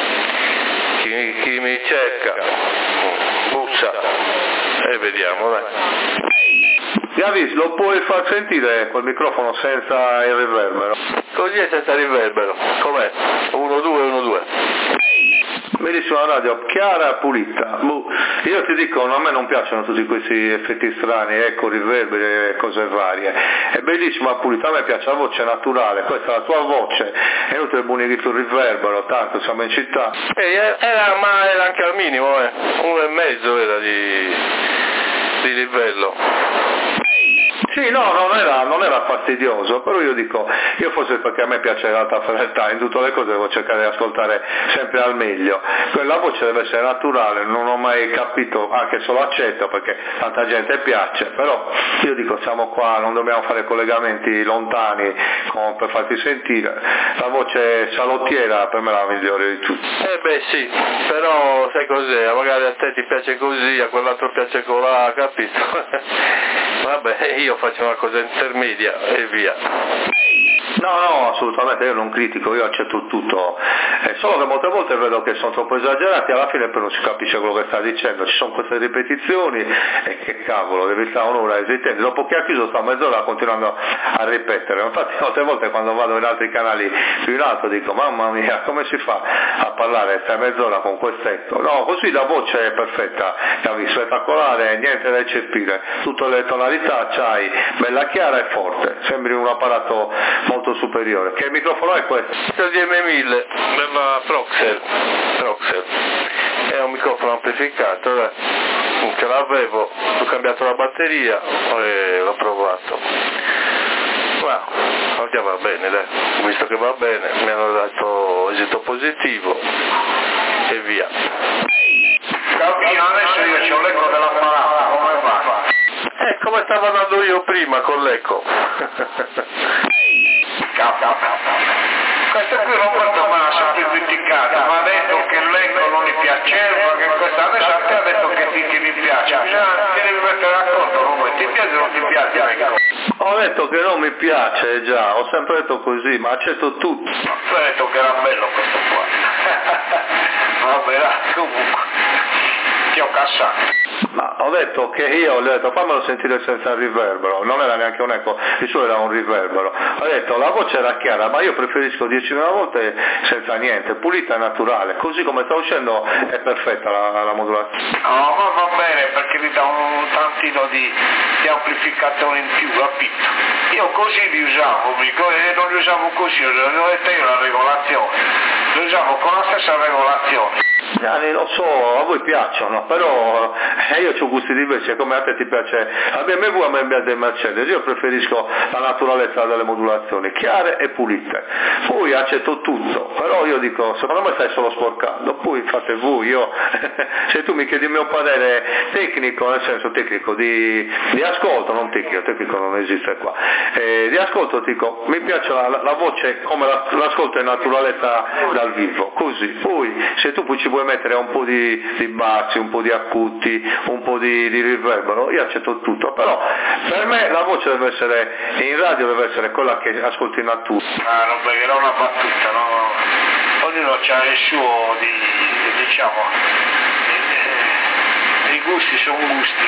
Chi mi cerca, bussa, e vediamo, dai. Gavis, lo puoi far sentire quel microfono senza il riverbero? Così è senza riverbero, com'è? 1-2. Bellissima radio, chiara e pulita. Io ti dico, a me non piacciono tutti questi effetti strani, ecco, riverberi e cose varie. È bellissima, pulita, a me piace la voce naturale, questa è la tua voce, è inutile bunighi sul riverbero, tanto siamo in città. Ma era anche al minimo, 1,5 era di livello. Sì, no, non era fastidioso, però io dico, io forse perché a me piace l'alta fedeltà, in tutte le cose devo cercare di ascoltare sempre al meglio. La voce deve essere naturale, non ho mai capito, anche se lo accetto perché tanta gente piace, però io dico siamo qua, non dobbiamo fare collegamenti lontani per farti sentire. La voce salottiera per me è la migliore di tutte. Sì, però sai cos'è, magari a te ti piace così, a quell'altro piace colà, capito? Vabbè, io faccio una cosa intermedia e via. No, assolutamente, io non critico, io accetto tutto, solo che molte volte vedo che sono troppo esagerati, alla fine poi non si capisce quello che sta dicendo, ci sono queste ripetizioni e che cavolo, devi stare un'ora esistente, dopo che ha chiuso sta mezz'ora continuando a ripetere, infatti molte volte quando vado in altri canali più in alto dico mamma mia come si fa a parlare sta mezz'ora con quest'eco, no, così la voce è perfetta, spettacolare, niente da eccepire, tutte le tonalità c'hai, bella chiara e forte, sembri un apparato molto superiore. Che microfono è questo? Questo di M1000 della Proxel, è un microfono amplificato, che l'avevo, ho cambiato la batteria e l'ho provato. Oggi va bene, dai, visto che va bene, mi hanno dato esito positivo e via. Capito, adesso io c'ho l'eco dell'apparato, come va? Come stavo andando io prima con l'eco. Questo qui Roberto me l'ha sempre criticato, mi ha detto che l'eco non gli piaceva, che questa adesso a te ha detto che ti piace, ti devi mettere d'accordo, Roberto, ti piace o non ti piace l'eco? Ho detto che non mi piace già, ho sempre detto così, ma accetto tutto. Tu hai detto che era bello questo qua. Vabbè, comunque, ti ho cassato. Ma ho detto che io gli ho detto fammelo sentire senza riverbero, non era neanche un eco, il suo era un riverbero. Ho detto la voce era chiara, ma io preferisco 10.000 volte senza niente, pulita e naturale, così come sta uscendo è perfetta la modulazione. No, ma va bene perché mi dà un tantino di amplificatore in più, capito? Io così li usavo, non li usavo così, ho detto io la regolazione. lo usavo con la stessa regolazione. Lo so, a voi piacciono, però io ho gusti diversi, come a te ti piace la BMW, a me piace il Mercedes, io preferisco la naturalezza delle modulazioni, chiare e pulite, poi accetto tutto, però io dico, secondo me stai solo sporcando, poi fate voi, se tu mi chiedi il mio parere tecnico, nel senso tecnico di ascolto, non tecnico non esiste qua, di ascolto dico, mi piace la voce come l'ascolto in naturalezza dal vivo, così, poi se tu poi ci vuoi mettere un po' di bassi, un po' di acuti, un po' di riverbero, io accetto tutto, però per me la voce deve essere, in radio deve essere quella che ascolti in natura. Non era una battuta, no? Ognuno ha il suo, diciamo, i gusti sono gusti,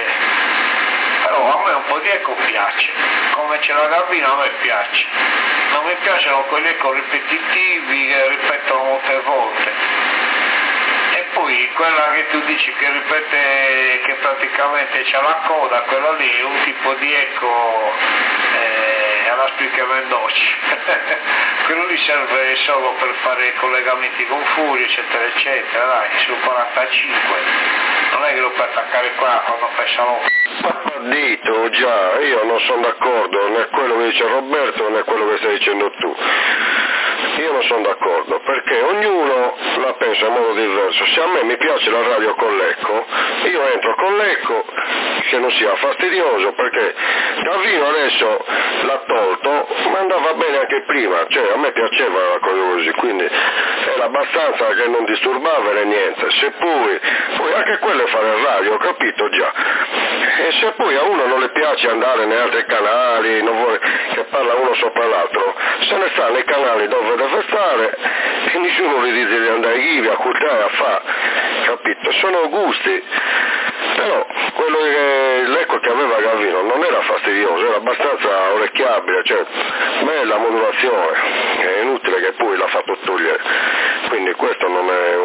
però a me un po' di eco piace, come c'è la Garbino a me piace, non mi piacciono quelli eco ripetitivi che ripetono molte volte. E poi quella che tu dici che ripete, che praticamente c'ha la coda, quella lì è un tipo di eco alla Spica Mendoci. Quello lì serve solo per fare collegamenti con Furio, eccetera, eccetera, dai, sul 45. Non è che lo puoi attaccare qua quando fai salone. Dito, già, io non sono d'accordo né quello che dice Roberto né quello che stai dicendo tu. Io non sono d'accordo, perché ognuno la pensa in modo diverso. Se a me mi piace la radio con l'eco, io entro con l'eco, che non sia fastidioso, perché Gavino adesso l'ha tolto, ma andava bene anche prima, cioè a me piaceva la cosa così, quindi era abbastanza che non disturbava né niente. Se poi anche quello è fare radio, ho capito già. E se poi a uno non le piace andare nei altri canali, non vuole che parla uno sopra l'altro, se ne sta nei canali dove deve stare e nessuno gli dice di andare lì a cultare a fare, capito? Sono gusti, però quello l'eco che aveva Gavino non era fastidioso, era abbastanza orecchiabile, cioè bella modulazione, è inutile che poi l'ha fatto togliere, quindi questo non è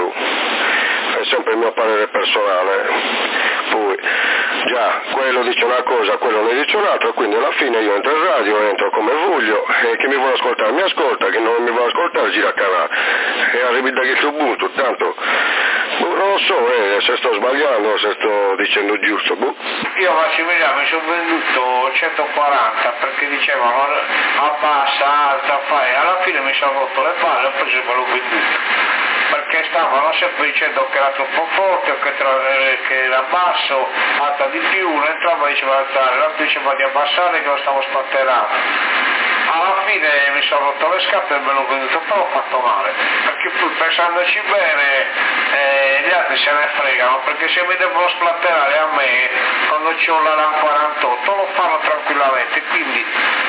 è sempre il mio parere personale. Poi già quello dice una cosa, quello ne dice un'altra, quindi alla fine io entro in radio, entro come voglio, e chi mi vuole ascoltare mi ascolta, chi non mi vuole ascoltare gira canale e arrivi da che Ubuntu, tanto non lo so se sto sbagliando, se sto dicendo giusto. Io Massimiliano mi sono venduto 140 perché dicevano abbassa, alza, fai, alla fine mi sono rotto le palle e poi me l'ho venduto. Perché stavano sempre dicendo che era troppo forte o che era basso, alza di più, uno entrava e diceva alzare, l'altro diceva di abbassare che lo stavo spatterando. Alla fine mi sono rotto le scarpe e me l'ho venduto, però ho fatto male, perché poi pensandoci bene gli altri se ne fregano, perché se mi devono splatterare a me quando c'ho la LAN 48 lo fanno tranquillamente, quindi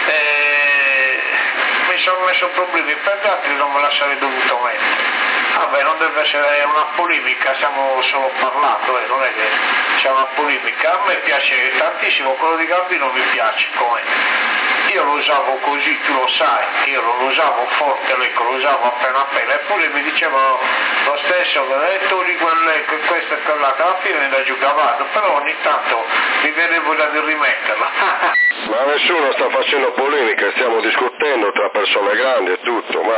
mi sono messo problemi per gli altri, non me la sarei dovuto mettere. Vabbè, non deve essere una polemica, stiamo solo parlando, non è che c'è una polemica. A me piace tantissimo, quello di Gambino mi piace, come io lo usavo così, tu lo sai, io non lo usavo forte, lo usavo appena, eppure mi dicevano lo stesso, togli quell'eco, questo e quell'altro, alla fine la giocavano, però ogni tanto mi viene voglia di rimetterla. Ma nessuno sta facendo polemica, stiamo discutendo tra persone grandi e tutto, ma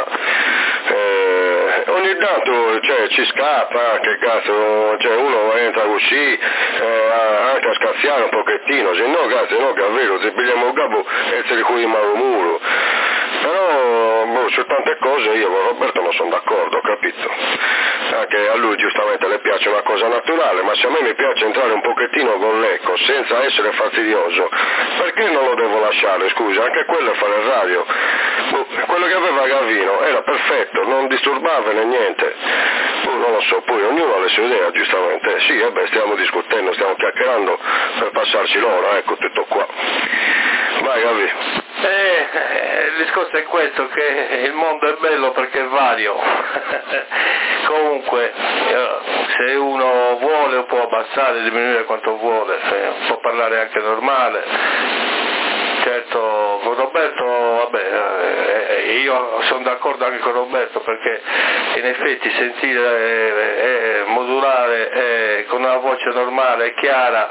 ogni tanto ci scappa, che cazzo, uno entra così, anche a scazziare un pochettino, se no cazzo, no, che è vero, se pigliamo il capo e se li cui muro. Però su tante cose io con Roberto non sono d'accordo, capito? Anche a lui giustamente le piace una cosa naturale, ma se a me mi piace entrare un pochettino con l'eco senza essere fastidioso, perché non lo devo lasciare, scusa? Anche quello è fare radio. Quello che aveva Gavino era perfetto, non disturbava né niente. Non lo so, poi ognuno ha le sue idee, giustamente. Sì, stiamo discutendo, stiamo chiacchierando per passarci l'ora, ecco, tutto qua. Vai Gavi. Il discorso è questo, che il mondo è bello perché è vario. Comunque, se uno vuole può abbassare, diminuire quanto vuole, può parlare anche normale. Certo, con Roberto, io sono d'accordo anche con Roberto, perché in effetti sentire modulare con una voce voce normale e chiara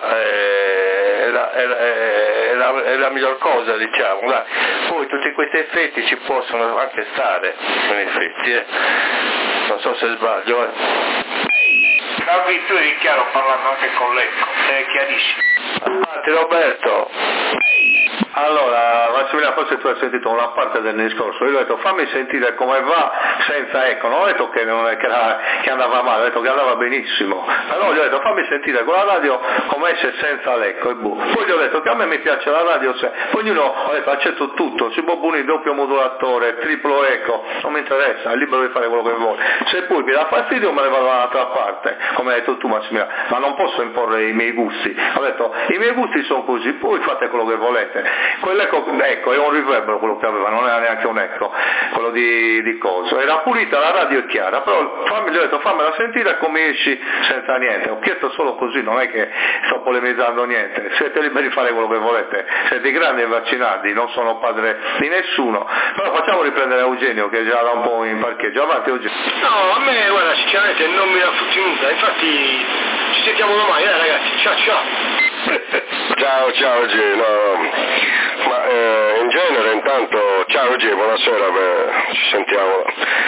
è la miglior cosa, diciamo. Dai. Poi tutti questi effetti ci possono anche stare, in effetti, non so se sbaglio. Capi, tu eri chiaro parlando anche con l'eco, è chiarissimo. Avanti Roberto. Allora, Massimiliano, forse tu hai sentito una parte del discorso, io ho detto fammi sentire come va senza eco, non ho detto che andava male, ho detto che andava benissimo, però gli ho detto fammi sentire con la radio come esce senza l'eco e boh. Poi gli ho detto che a me mi piace la radio, poi ognuno ho detto accetto tutto, si può punire doppio modulatore, triplo eco, non mi interessa, è libero di fare quello che vuole, se poi mi dà fastidio me ne vado dall'altra parte, come hai detto tu Massimiliano, ma non posso imporre i miei gusti, ho detto i miei gusti sono così, poi fate quello che volete. Quell'eco è un riverbero quello che aveva, non era neanche un eco, quello di coso, era pulita, la radio è chiara, però gli ho detto fammela sentire come esci senza niente, ho chiesto solo così, non è che sto polemizzando niente, siete liberi di fare quello che volete, siete grandi e vaccinati, non sono padre di nessuno, però facciamo riprendere Eugenio che è già da un po' in parcheggio, avanti Eugenio. No, a me guarda sinceramente non mi dà futtinuta, infatti ci sentiamo domani, ragazzi, ciao. Ciao G, no, ma in genere intanto, ciao G, buonasera, ci sentiamo.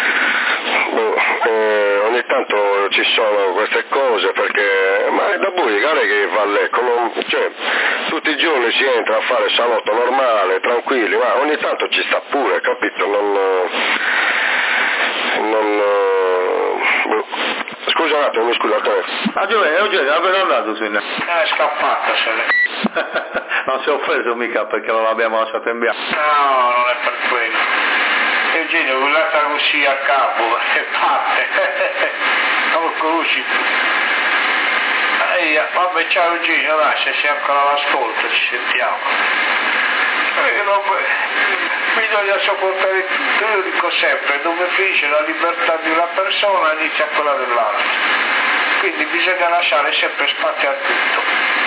Ogni tanto ci sono queste cose perché, ma è da buicare che va l'eco, cioè tutti i giorni si entra a fare salotto normale, tranquilli, ma ogni tanto ci sta pure, capito? Scusa un attimo, mi scusate. Eugenio, appena andato se ne È scappata, se ne... non si è offeso mica perché non l'abbiamo lasciato in bianco. No, non è per quello. Eugenio, guardate così a capo, che parte. Non lo conosci più. Vabbè, ciao Eugenio, dai, se sei ancora all'ascolto, ci sentiamo. Bisogna sopportare tutto, io dico sempre, dove finisce la libertà di una persona inizia quella dell'altra, quindi bisogna lasciare sempre spazio a tutto,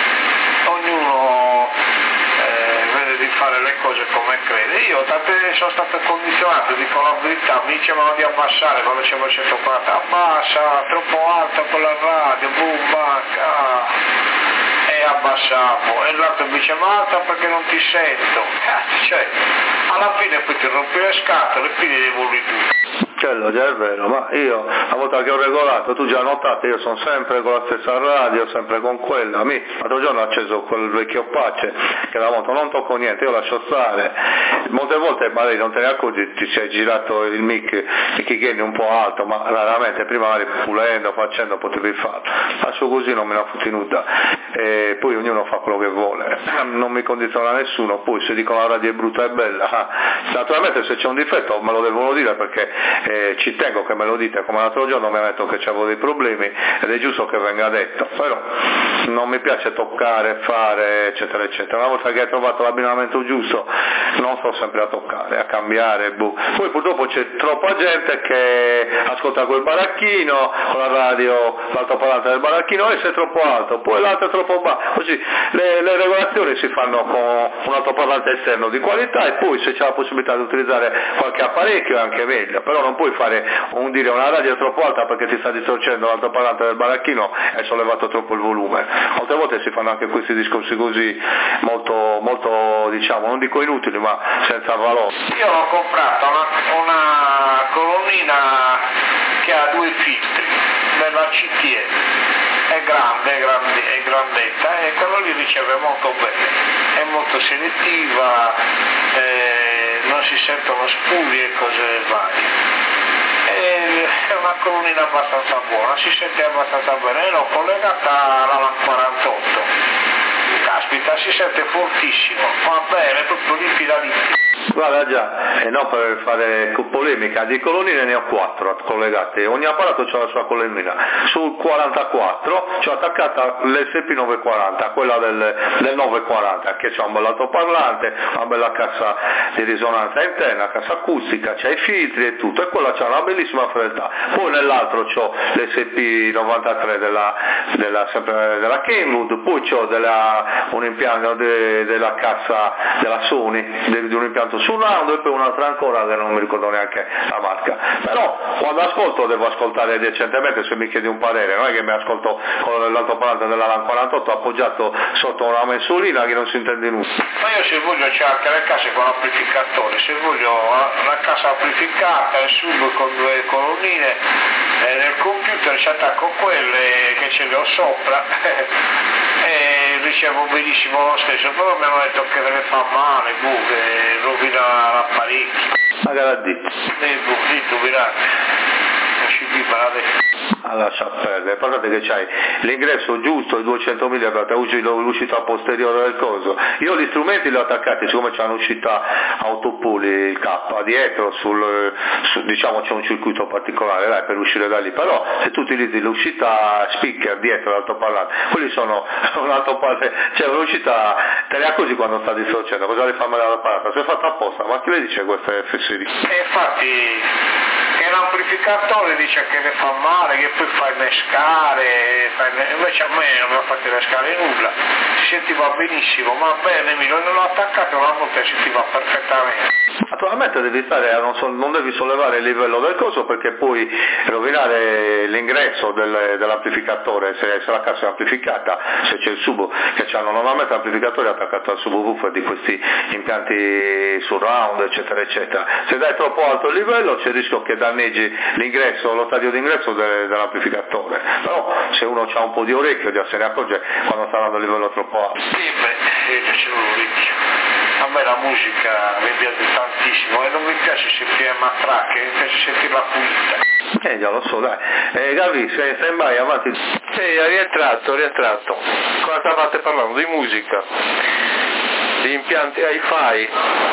ognuno vede di fare le cose come crede. Io tante sono stato condizionato, dico la verità, mi dicevano di abbassare quando c'è 140, abbassa, troppo alta quella radio, boom, bacca. E abbassavo, e l'altro mi dice ma alta perché non ti sento, cioè alla fine poi ti rompi le scatole e quindi devolvi tutto. Quello già è vero, ma io una volta che ho regolato, tu già notate, io sono sempre con la stessa radio, sempre con quella, l'altro giorno ho acceso quel vecchio pace che la moto non tocco niente, io lascio stare, molte volte magari non te ne accorgi, ti sei girato il mic, il kick un po' alto, ma raramente prima magari pulendo, facendo potevi farlo, lascio così, non me ne fotti nulla, e poi ognuno fa quello che vuole, non mi condiziona nessuno, poi se dicono la radio è brutta e bella, naturalmente se c'è un difetto me lo devono dire perché ci tengo che me lo dite, come l'altro giorno mi ha detto che c'avevo dei problemi ed è giusto che venga detto, però non mi piace toccare, fare eccetera eccetera, una volta che hai trovato l'abbinamento giusto non sto sempre a toccare, a cambiare, poi purtroppo c'è troppa gente che ascolta quel baracchino con la radio, l'altoparlante del baracchino e se è troppo alto, poi l'altro è troppo basso, così le regolazioni si fanno con un altoparlante esterno di qualità e poi se c'è la possibilità di utilizzare qualche apparecchio è anche meglio, però non puoi fare dire una radio troppo alta perché ti sta distorcendo l'altoparlante del baracchino e hai sollevato troppo il volume. Molte volte si fanno anche questi discorsi così molto diciamo, non dico inutili ma senza valore. Io ho comprato una colonnina che ha 2 filtri della CTE, è grandetta e quello lì riceve molto bene, è molto selettiva, non si sentono spuri e cose varie. È una colonnina abbastanza buona, si sente abbastanza bene, l'ho collegata alla 48, caspita si sente fortissimo, va bene, proprio limpida. Guarda già, e non per fare polemica, di colonnine ne ho 4 collegate, ogni apparato ha la sua colonnina, sul 44 c'ho attaccata l'SP940, quella del 940 che c'ha un bel altoparlante, una bella cassa di risonanza interna, cassa acustica, c'ha i filtri e tutto, e quella c'ha una bellissima fedeltà, poi nell'altro c'ho l'SP93 della Kenwood, poi c'ho un impianto della cassa della Sony, di un impianto impianto surround e poi un'altra ancora che non mi ricordo neanche la marca, però quando ascolto devo ascoltare decentemente, se mi chiedi un parere, non è che mi ascolto con l'altoparlante della LAN 48 appoggiato sotto una mensolina che non si intende nulla. Ma io se voglio c'è anche le case con amplificatore, se voglio una casa amplificata e sub con due colonnine nel computer ci attacco quelle che ce le ho sopra e ricevo benissimo lo stesso, però mi hanno detto che me ne fa male, che rovina l'apparecchio. Magari a dito. Dito, non ci viva adesso. Lascia perdere, guardate che c'hai l'ingresso giusto, i 200 mm, usi l'uscita posteriore del coso. Io gli strumenti li ho attaccati, siccome c'è un'uscita autopool il K dietro, diciamo c'è un circuito particolare dai, per uscire da lì, però se tu utilizzi l'uscita speaker dietro l'altoparlante, quelli sono un altoparlante, cioè un'uscita, te ne accorgi quando sta distorcendo, cosa le fa male all'apparato? Si è fatta apposta, ma chi le dice queste fesserie? Infatti che l'amplificatore dice che ne fa male, che poi fa innescare, invece a me non mi ha fatto innescare nulla, si sentiva benissimo, ma bene, non l'ho attaccato una volta e si sentiva perfettamente. Naturalmente devi stare, non devi sollevare il livello del coso perché puoi rovinare l'ingresso dell'amplificatore se la casa è amplificata, se c'è il sub che hanno normalmente l'amplificatore attaccato al subwoofer di questi impianti surround eccetera eccetera. Se dai troppo alto il livello c'è il rischio che danneggi l'ingresso, lo stadio d'ingresso dell'amplificatore, però se uno ha un po' di orecchio già se ne accorge quando sta andando a livello troppo alto. Sì, c'è l'orecchio. A me la musica mi piace tantissimo e non mi piace sentire matracche, mi piace sentirla pulita. Già lo so, dai. Gavi, stai mai avanti? Sì, è rientrato. Cosa stavate parlando? Di musica, di impianti hi-fi.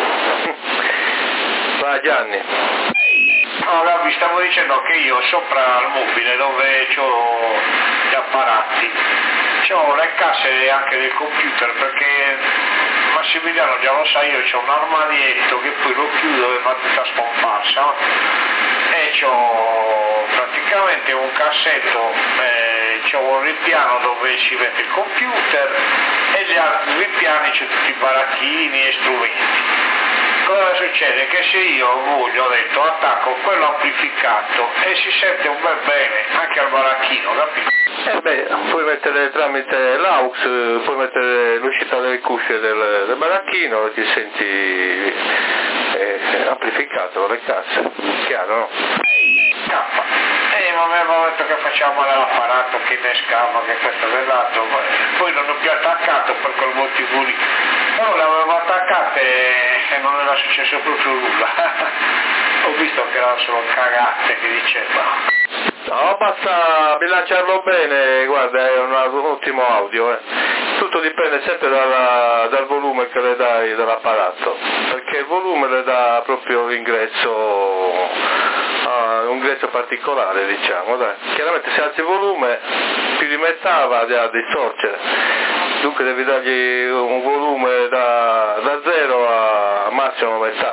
Va Gianni. No, Gabi, stavo dicendo che io sopra al mobile dove ho gli apparati, ho le casse anche del computer perché Massimiliano già lo sa, io ho un armadietto che poi lo chiudo e fa tutta scomparsa e ho praticamente un cassetto, c'ho un ripiano dove si mette il computer e gli altri ripiani c'è tutti i baracchini e strumenti. Cosa succede? Che se io voglio, ho detto, attacco quello amplificato e si sente un bel bene anche al baracchino, capito? Puoi mettere tramite l'aux, puoi mettere l'uscita delle cuffie del baracchino e ti senti amplificato le casse, chiaro no? Ma mi avevano detto che faceva male l'apparato, che innescava, che questo e quell'altro, poi non ho più attaccato per quel motivo lì. Però le avevo attaccate e non era successo proprio nulla. Ho visto che erano solo cagate che dicevano. No, basta bilanciarlo bene, guarda, è un ottimo audio. Tutto dipende sempre dal volume che le dai dell'apparato, perché il volume le dà proprio l'ingresso, un ingresso particolare, diciamo, dai. Chiaramente se alzi il volume più di metà va a distorcere, dunque devi dargli un volume da 0 a massimo metà.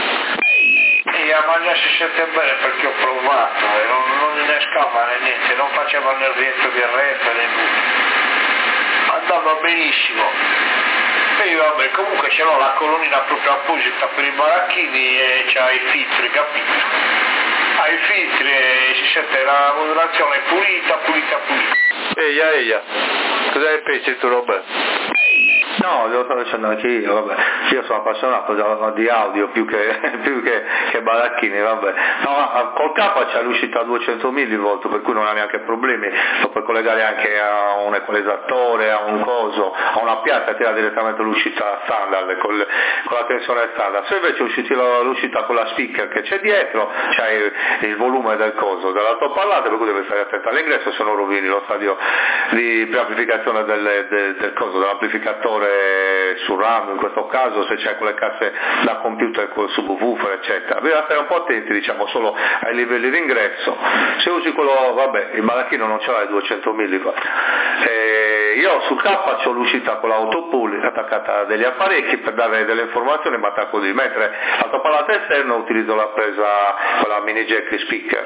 Ma già si sente bene perché ho provato e non innescava né niente, non faceva né il rientro di rete né nulla, andava benissimo. E io vabbè, comunque ce l'ho la colonnina proprio apposita per i baracchini e c'ha i filtri, capito? Ha i filtri e si sente la modulazione pulita. Eia, cosa ne pensi tu, Robert? No, lo sto dicendo anche io, vabbè. Io sono appassionato di audio più che baracchini, vabbè. No, col K c'è l'uscita a 200 mV, per cui non ha neanche problemi, lo puoi collegare anche a un equalizzatore, a un coso, a una piazza, tira direttamente l'uscita standard, con la tensione standard. Se invece usciti l'uscita con la speaker che c'è dietro, c'hai il volume del coso, dell'altoparlante, per cui devi stare attento all'ingresso, se non rovini lo stadio di preamplificazione del coso, dell'amplificatore surround in questo caso, se c'è quelle casse da computer con il subwoofer eccetera, bisogna stare un po' attenti, diciamo, solo ai livelli di ingresso. Se usi quello, vabbè, il baracchino non ce l'ha i 200 mV. Io sul K c'ho l'uscita con l'autopool attaccata a degli apparecchi per dare delle informazioni, ma attacco così, mentre l'altoparlante esterno utilizzo la presa con la mini jack speaker.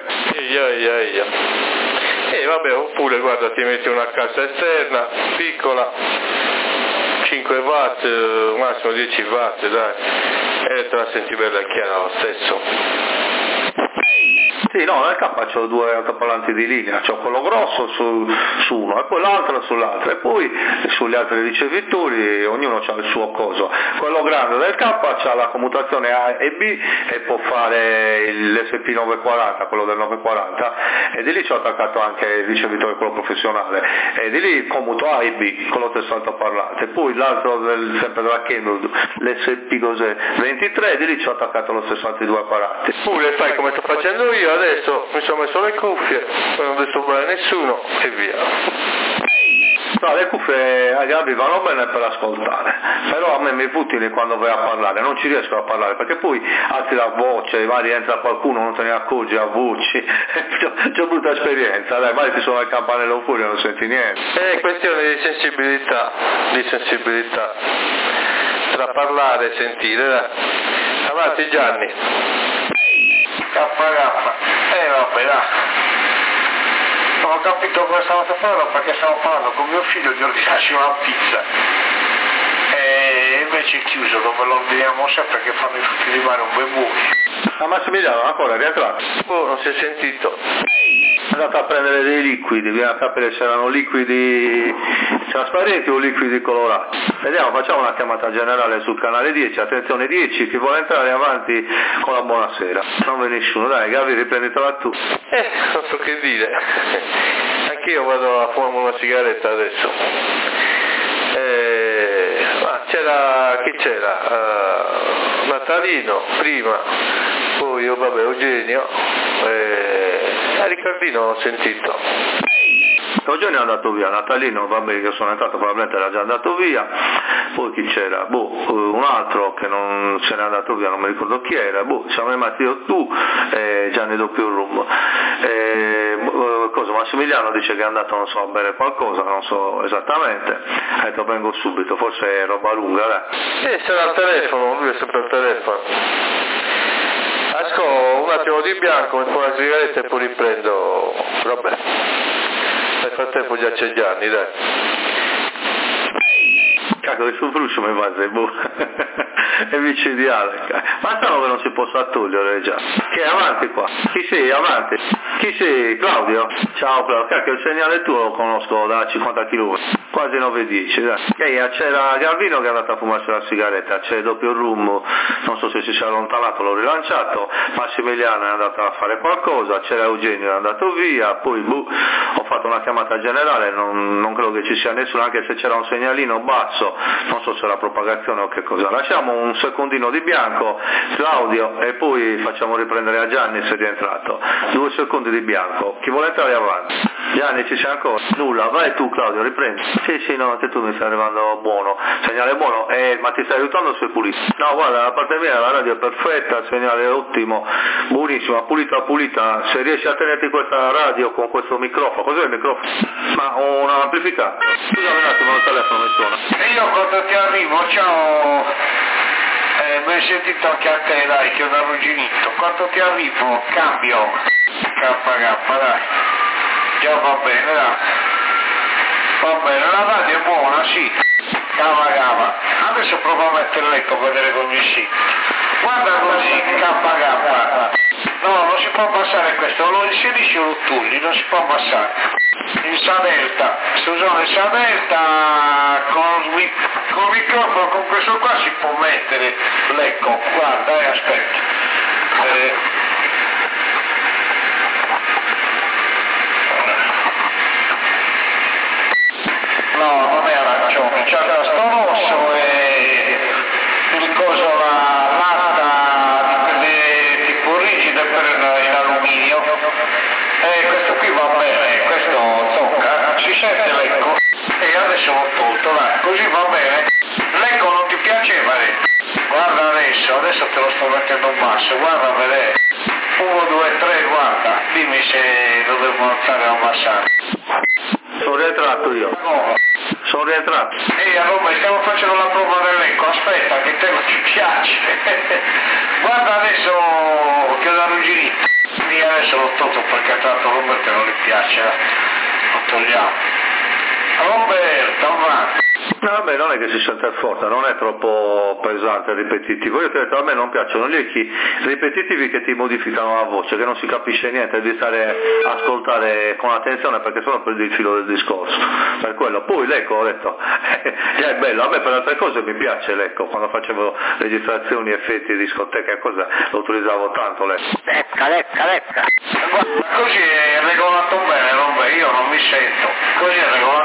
Vabbè, oppure guarda, ti metti una cassa esterna piccola 5 watt, massimo 10 watt, dai, e te la senti bella e chiara lo stesso. Sì, no, nel K c'ho 2 altoparlanti di linea, c'ho quello grosso su uno e poi l'altro sull'altro, e poi sugli altri ricevitori ognuno ha il suo coso. Quello grande del K ha la commutazione A e B e può fare l'SP940, quello del 940, e di lì ci ho attaccato anche il ricevitore, quello professionale, e di lì commuto A e B con lo stesso altoparlante. Poi l'altro sempre della Kenwood, l'SP23, di lì ci ho attaccato lo stesso altri 2 apparati. Pure fai come sto facendo io adesso, mi sono messo le cuffie, non disturbare nessuno e via. No, le cuffie agli Gabi vanno bene per ascoltare, però a me mi futili quando vai a parlare, non ci riesco a parlare perché poi alzi la voce, magari entra qualcuno, non te ne accorgi, a voci. C'ho brutta esperienza, dai, magari ti suona il campanello fuori e non senti niente. È questione di sensibilità, tra parlare e sentire, dai. Avanti Gianni. Vabbè, dai. Non ho capito cosa stavate parlando perché stavo parlando con mio figlio di ordinarci una pizza e invece è chiuso, dove lo ordiniamo sempre che fanno i frutti di mare un bel buoni. Massimiliano ancora è rientrato? Non si è sentito. È andato a prendere dei liquidi, bisogna capire se erano liquidi trasparenti o liquidi colorati. Vediamo, facciamo una chiamata generale sul canale 10, attenzione 10, chi vuole entrare avanti con la buonasera. Non ve nessuno, dai Gavi, riprenditela tu. Non so che dire, anch'io vado a fumare una sigaretta adesso. Chi c'era? Natalino prima, poi Eugenio, Riccardino ho sentito. Eugenio è andato via, Natalino, vabbè, io sono entrato, probabilmente era già andato via, poi chi c'era? Un altro che non se n'è andato via, non mi ricordo chi era, siamo rimasti io, tu e Gianni doppio rum. Massimiliano dice che è andato, non so, a bere qualcosa, non so esattamente, ha detto vengo subito, forse è roba lunga, dai. Sarà al telefono, lui è sempre al telefono. Asco un attimo di bianco, mi fumo una sigaretta e poi riprendo, vabbè. Nel frattempo già c'è Gianni, dai. Cacchio, il suo fruscio mi fa è micidiale, ma sanno che non si possa togliere già. Che è avanti qua? Chi sei? Avanti. Chi sei? Claudio? Ciao Claudio, cacchio, il segnale tuo lo conosco da 50 km, quasi 9-10, dai. C'era Garbino che è andato a fumarsi la sigaretta, c'è doppio rumbo, non so se si sia allontanato, l'ho rilanciato, Massimiliano è andato a fare qualcosa, c'era Eugenio, è andato via, poi ho fatto una chiamata generale, non credo che ci sia nessuno, anche se c'era un segnalino basso, non so se la propagazione o che cosa. Lasciamo un secondino di bianco, Claudio, e poi facciamo riprendere a Gianni se è rientrato. 2 secondi di bianco, chi vuole entrare avanti? Gianni, ci sei ancora? Nulla, vai tu Claudio, riprendi. Sì, no, anche tu mi stai arrivando buono, segnale buono, ma ti stai aiutando se è pulito? No, guarda, da parte mia la radio è perfetta, il segnale è ottimo, buonissima, pulita, se riesci a tenerti questa radio con questo microfono, cos'è il microfono? Ma un amplificatore? Scusami un attimo, il telefono mi suona. E io quando ti arrivo, ciao, mi hai sentito anche a te, dai, che ho da arrugginito, quando ti arrivo cambio, KK, dai, già va bene, la radio è buona, sì, cava, adesso provo a mettere l'eco a vedere come si, guarda così, KK, no, non si può passare questo, lo inserisci o lo togli, non si può passare, in Sadelta, sto usando in Sadelta con il microfono, con questo qua si può mettere l'eco, guarda, aspetta, no, non è arancione, c'è sto rosso e il coso, la latta tipo rigida in alluminio, e questo qui va bene, questo tocca, si sente l'eco, e adesso l'ho tolto, dai, così va bene, l'eco non ti piaceva, guarda adesso te lo sto mettendo basso, guarda a vedere, 1, 2, 3, guarda, dimmi se lo devo alzare o abbassare. Sono rientrato io. Sono rientrato. Allora stiamo facendo la prova dell'eco, aspetta che te non ti piace. Guarda adesso che ho da arrugginito. Quindi adesso l'ho tolto perché tanto Roberto non gli piace. Lo togliamo. Roberto, avanti. No, vabbè, non è che si sente forte, non è troppo pesante, ripetitivo. Io ti ho detto, a me non piacciono gli echi ripetitivi che ti modificano la voce, che non si capisce niente, devi stare a ascoltare con attenzione perché sennò perdi il filo del discorso. Per quello. Poi l'eco, ho detto, è bello, a me per altre cose mi piace l'eco, quando facevo registrazioni, effetti, discoteche e cose, lo utilizzavo tanto l'eco. Lecca. Così è regolato bene, io non mi sento. Così è regolato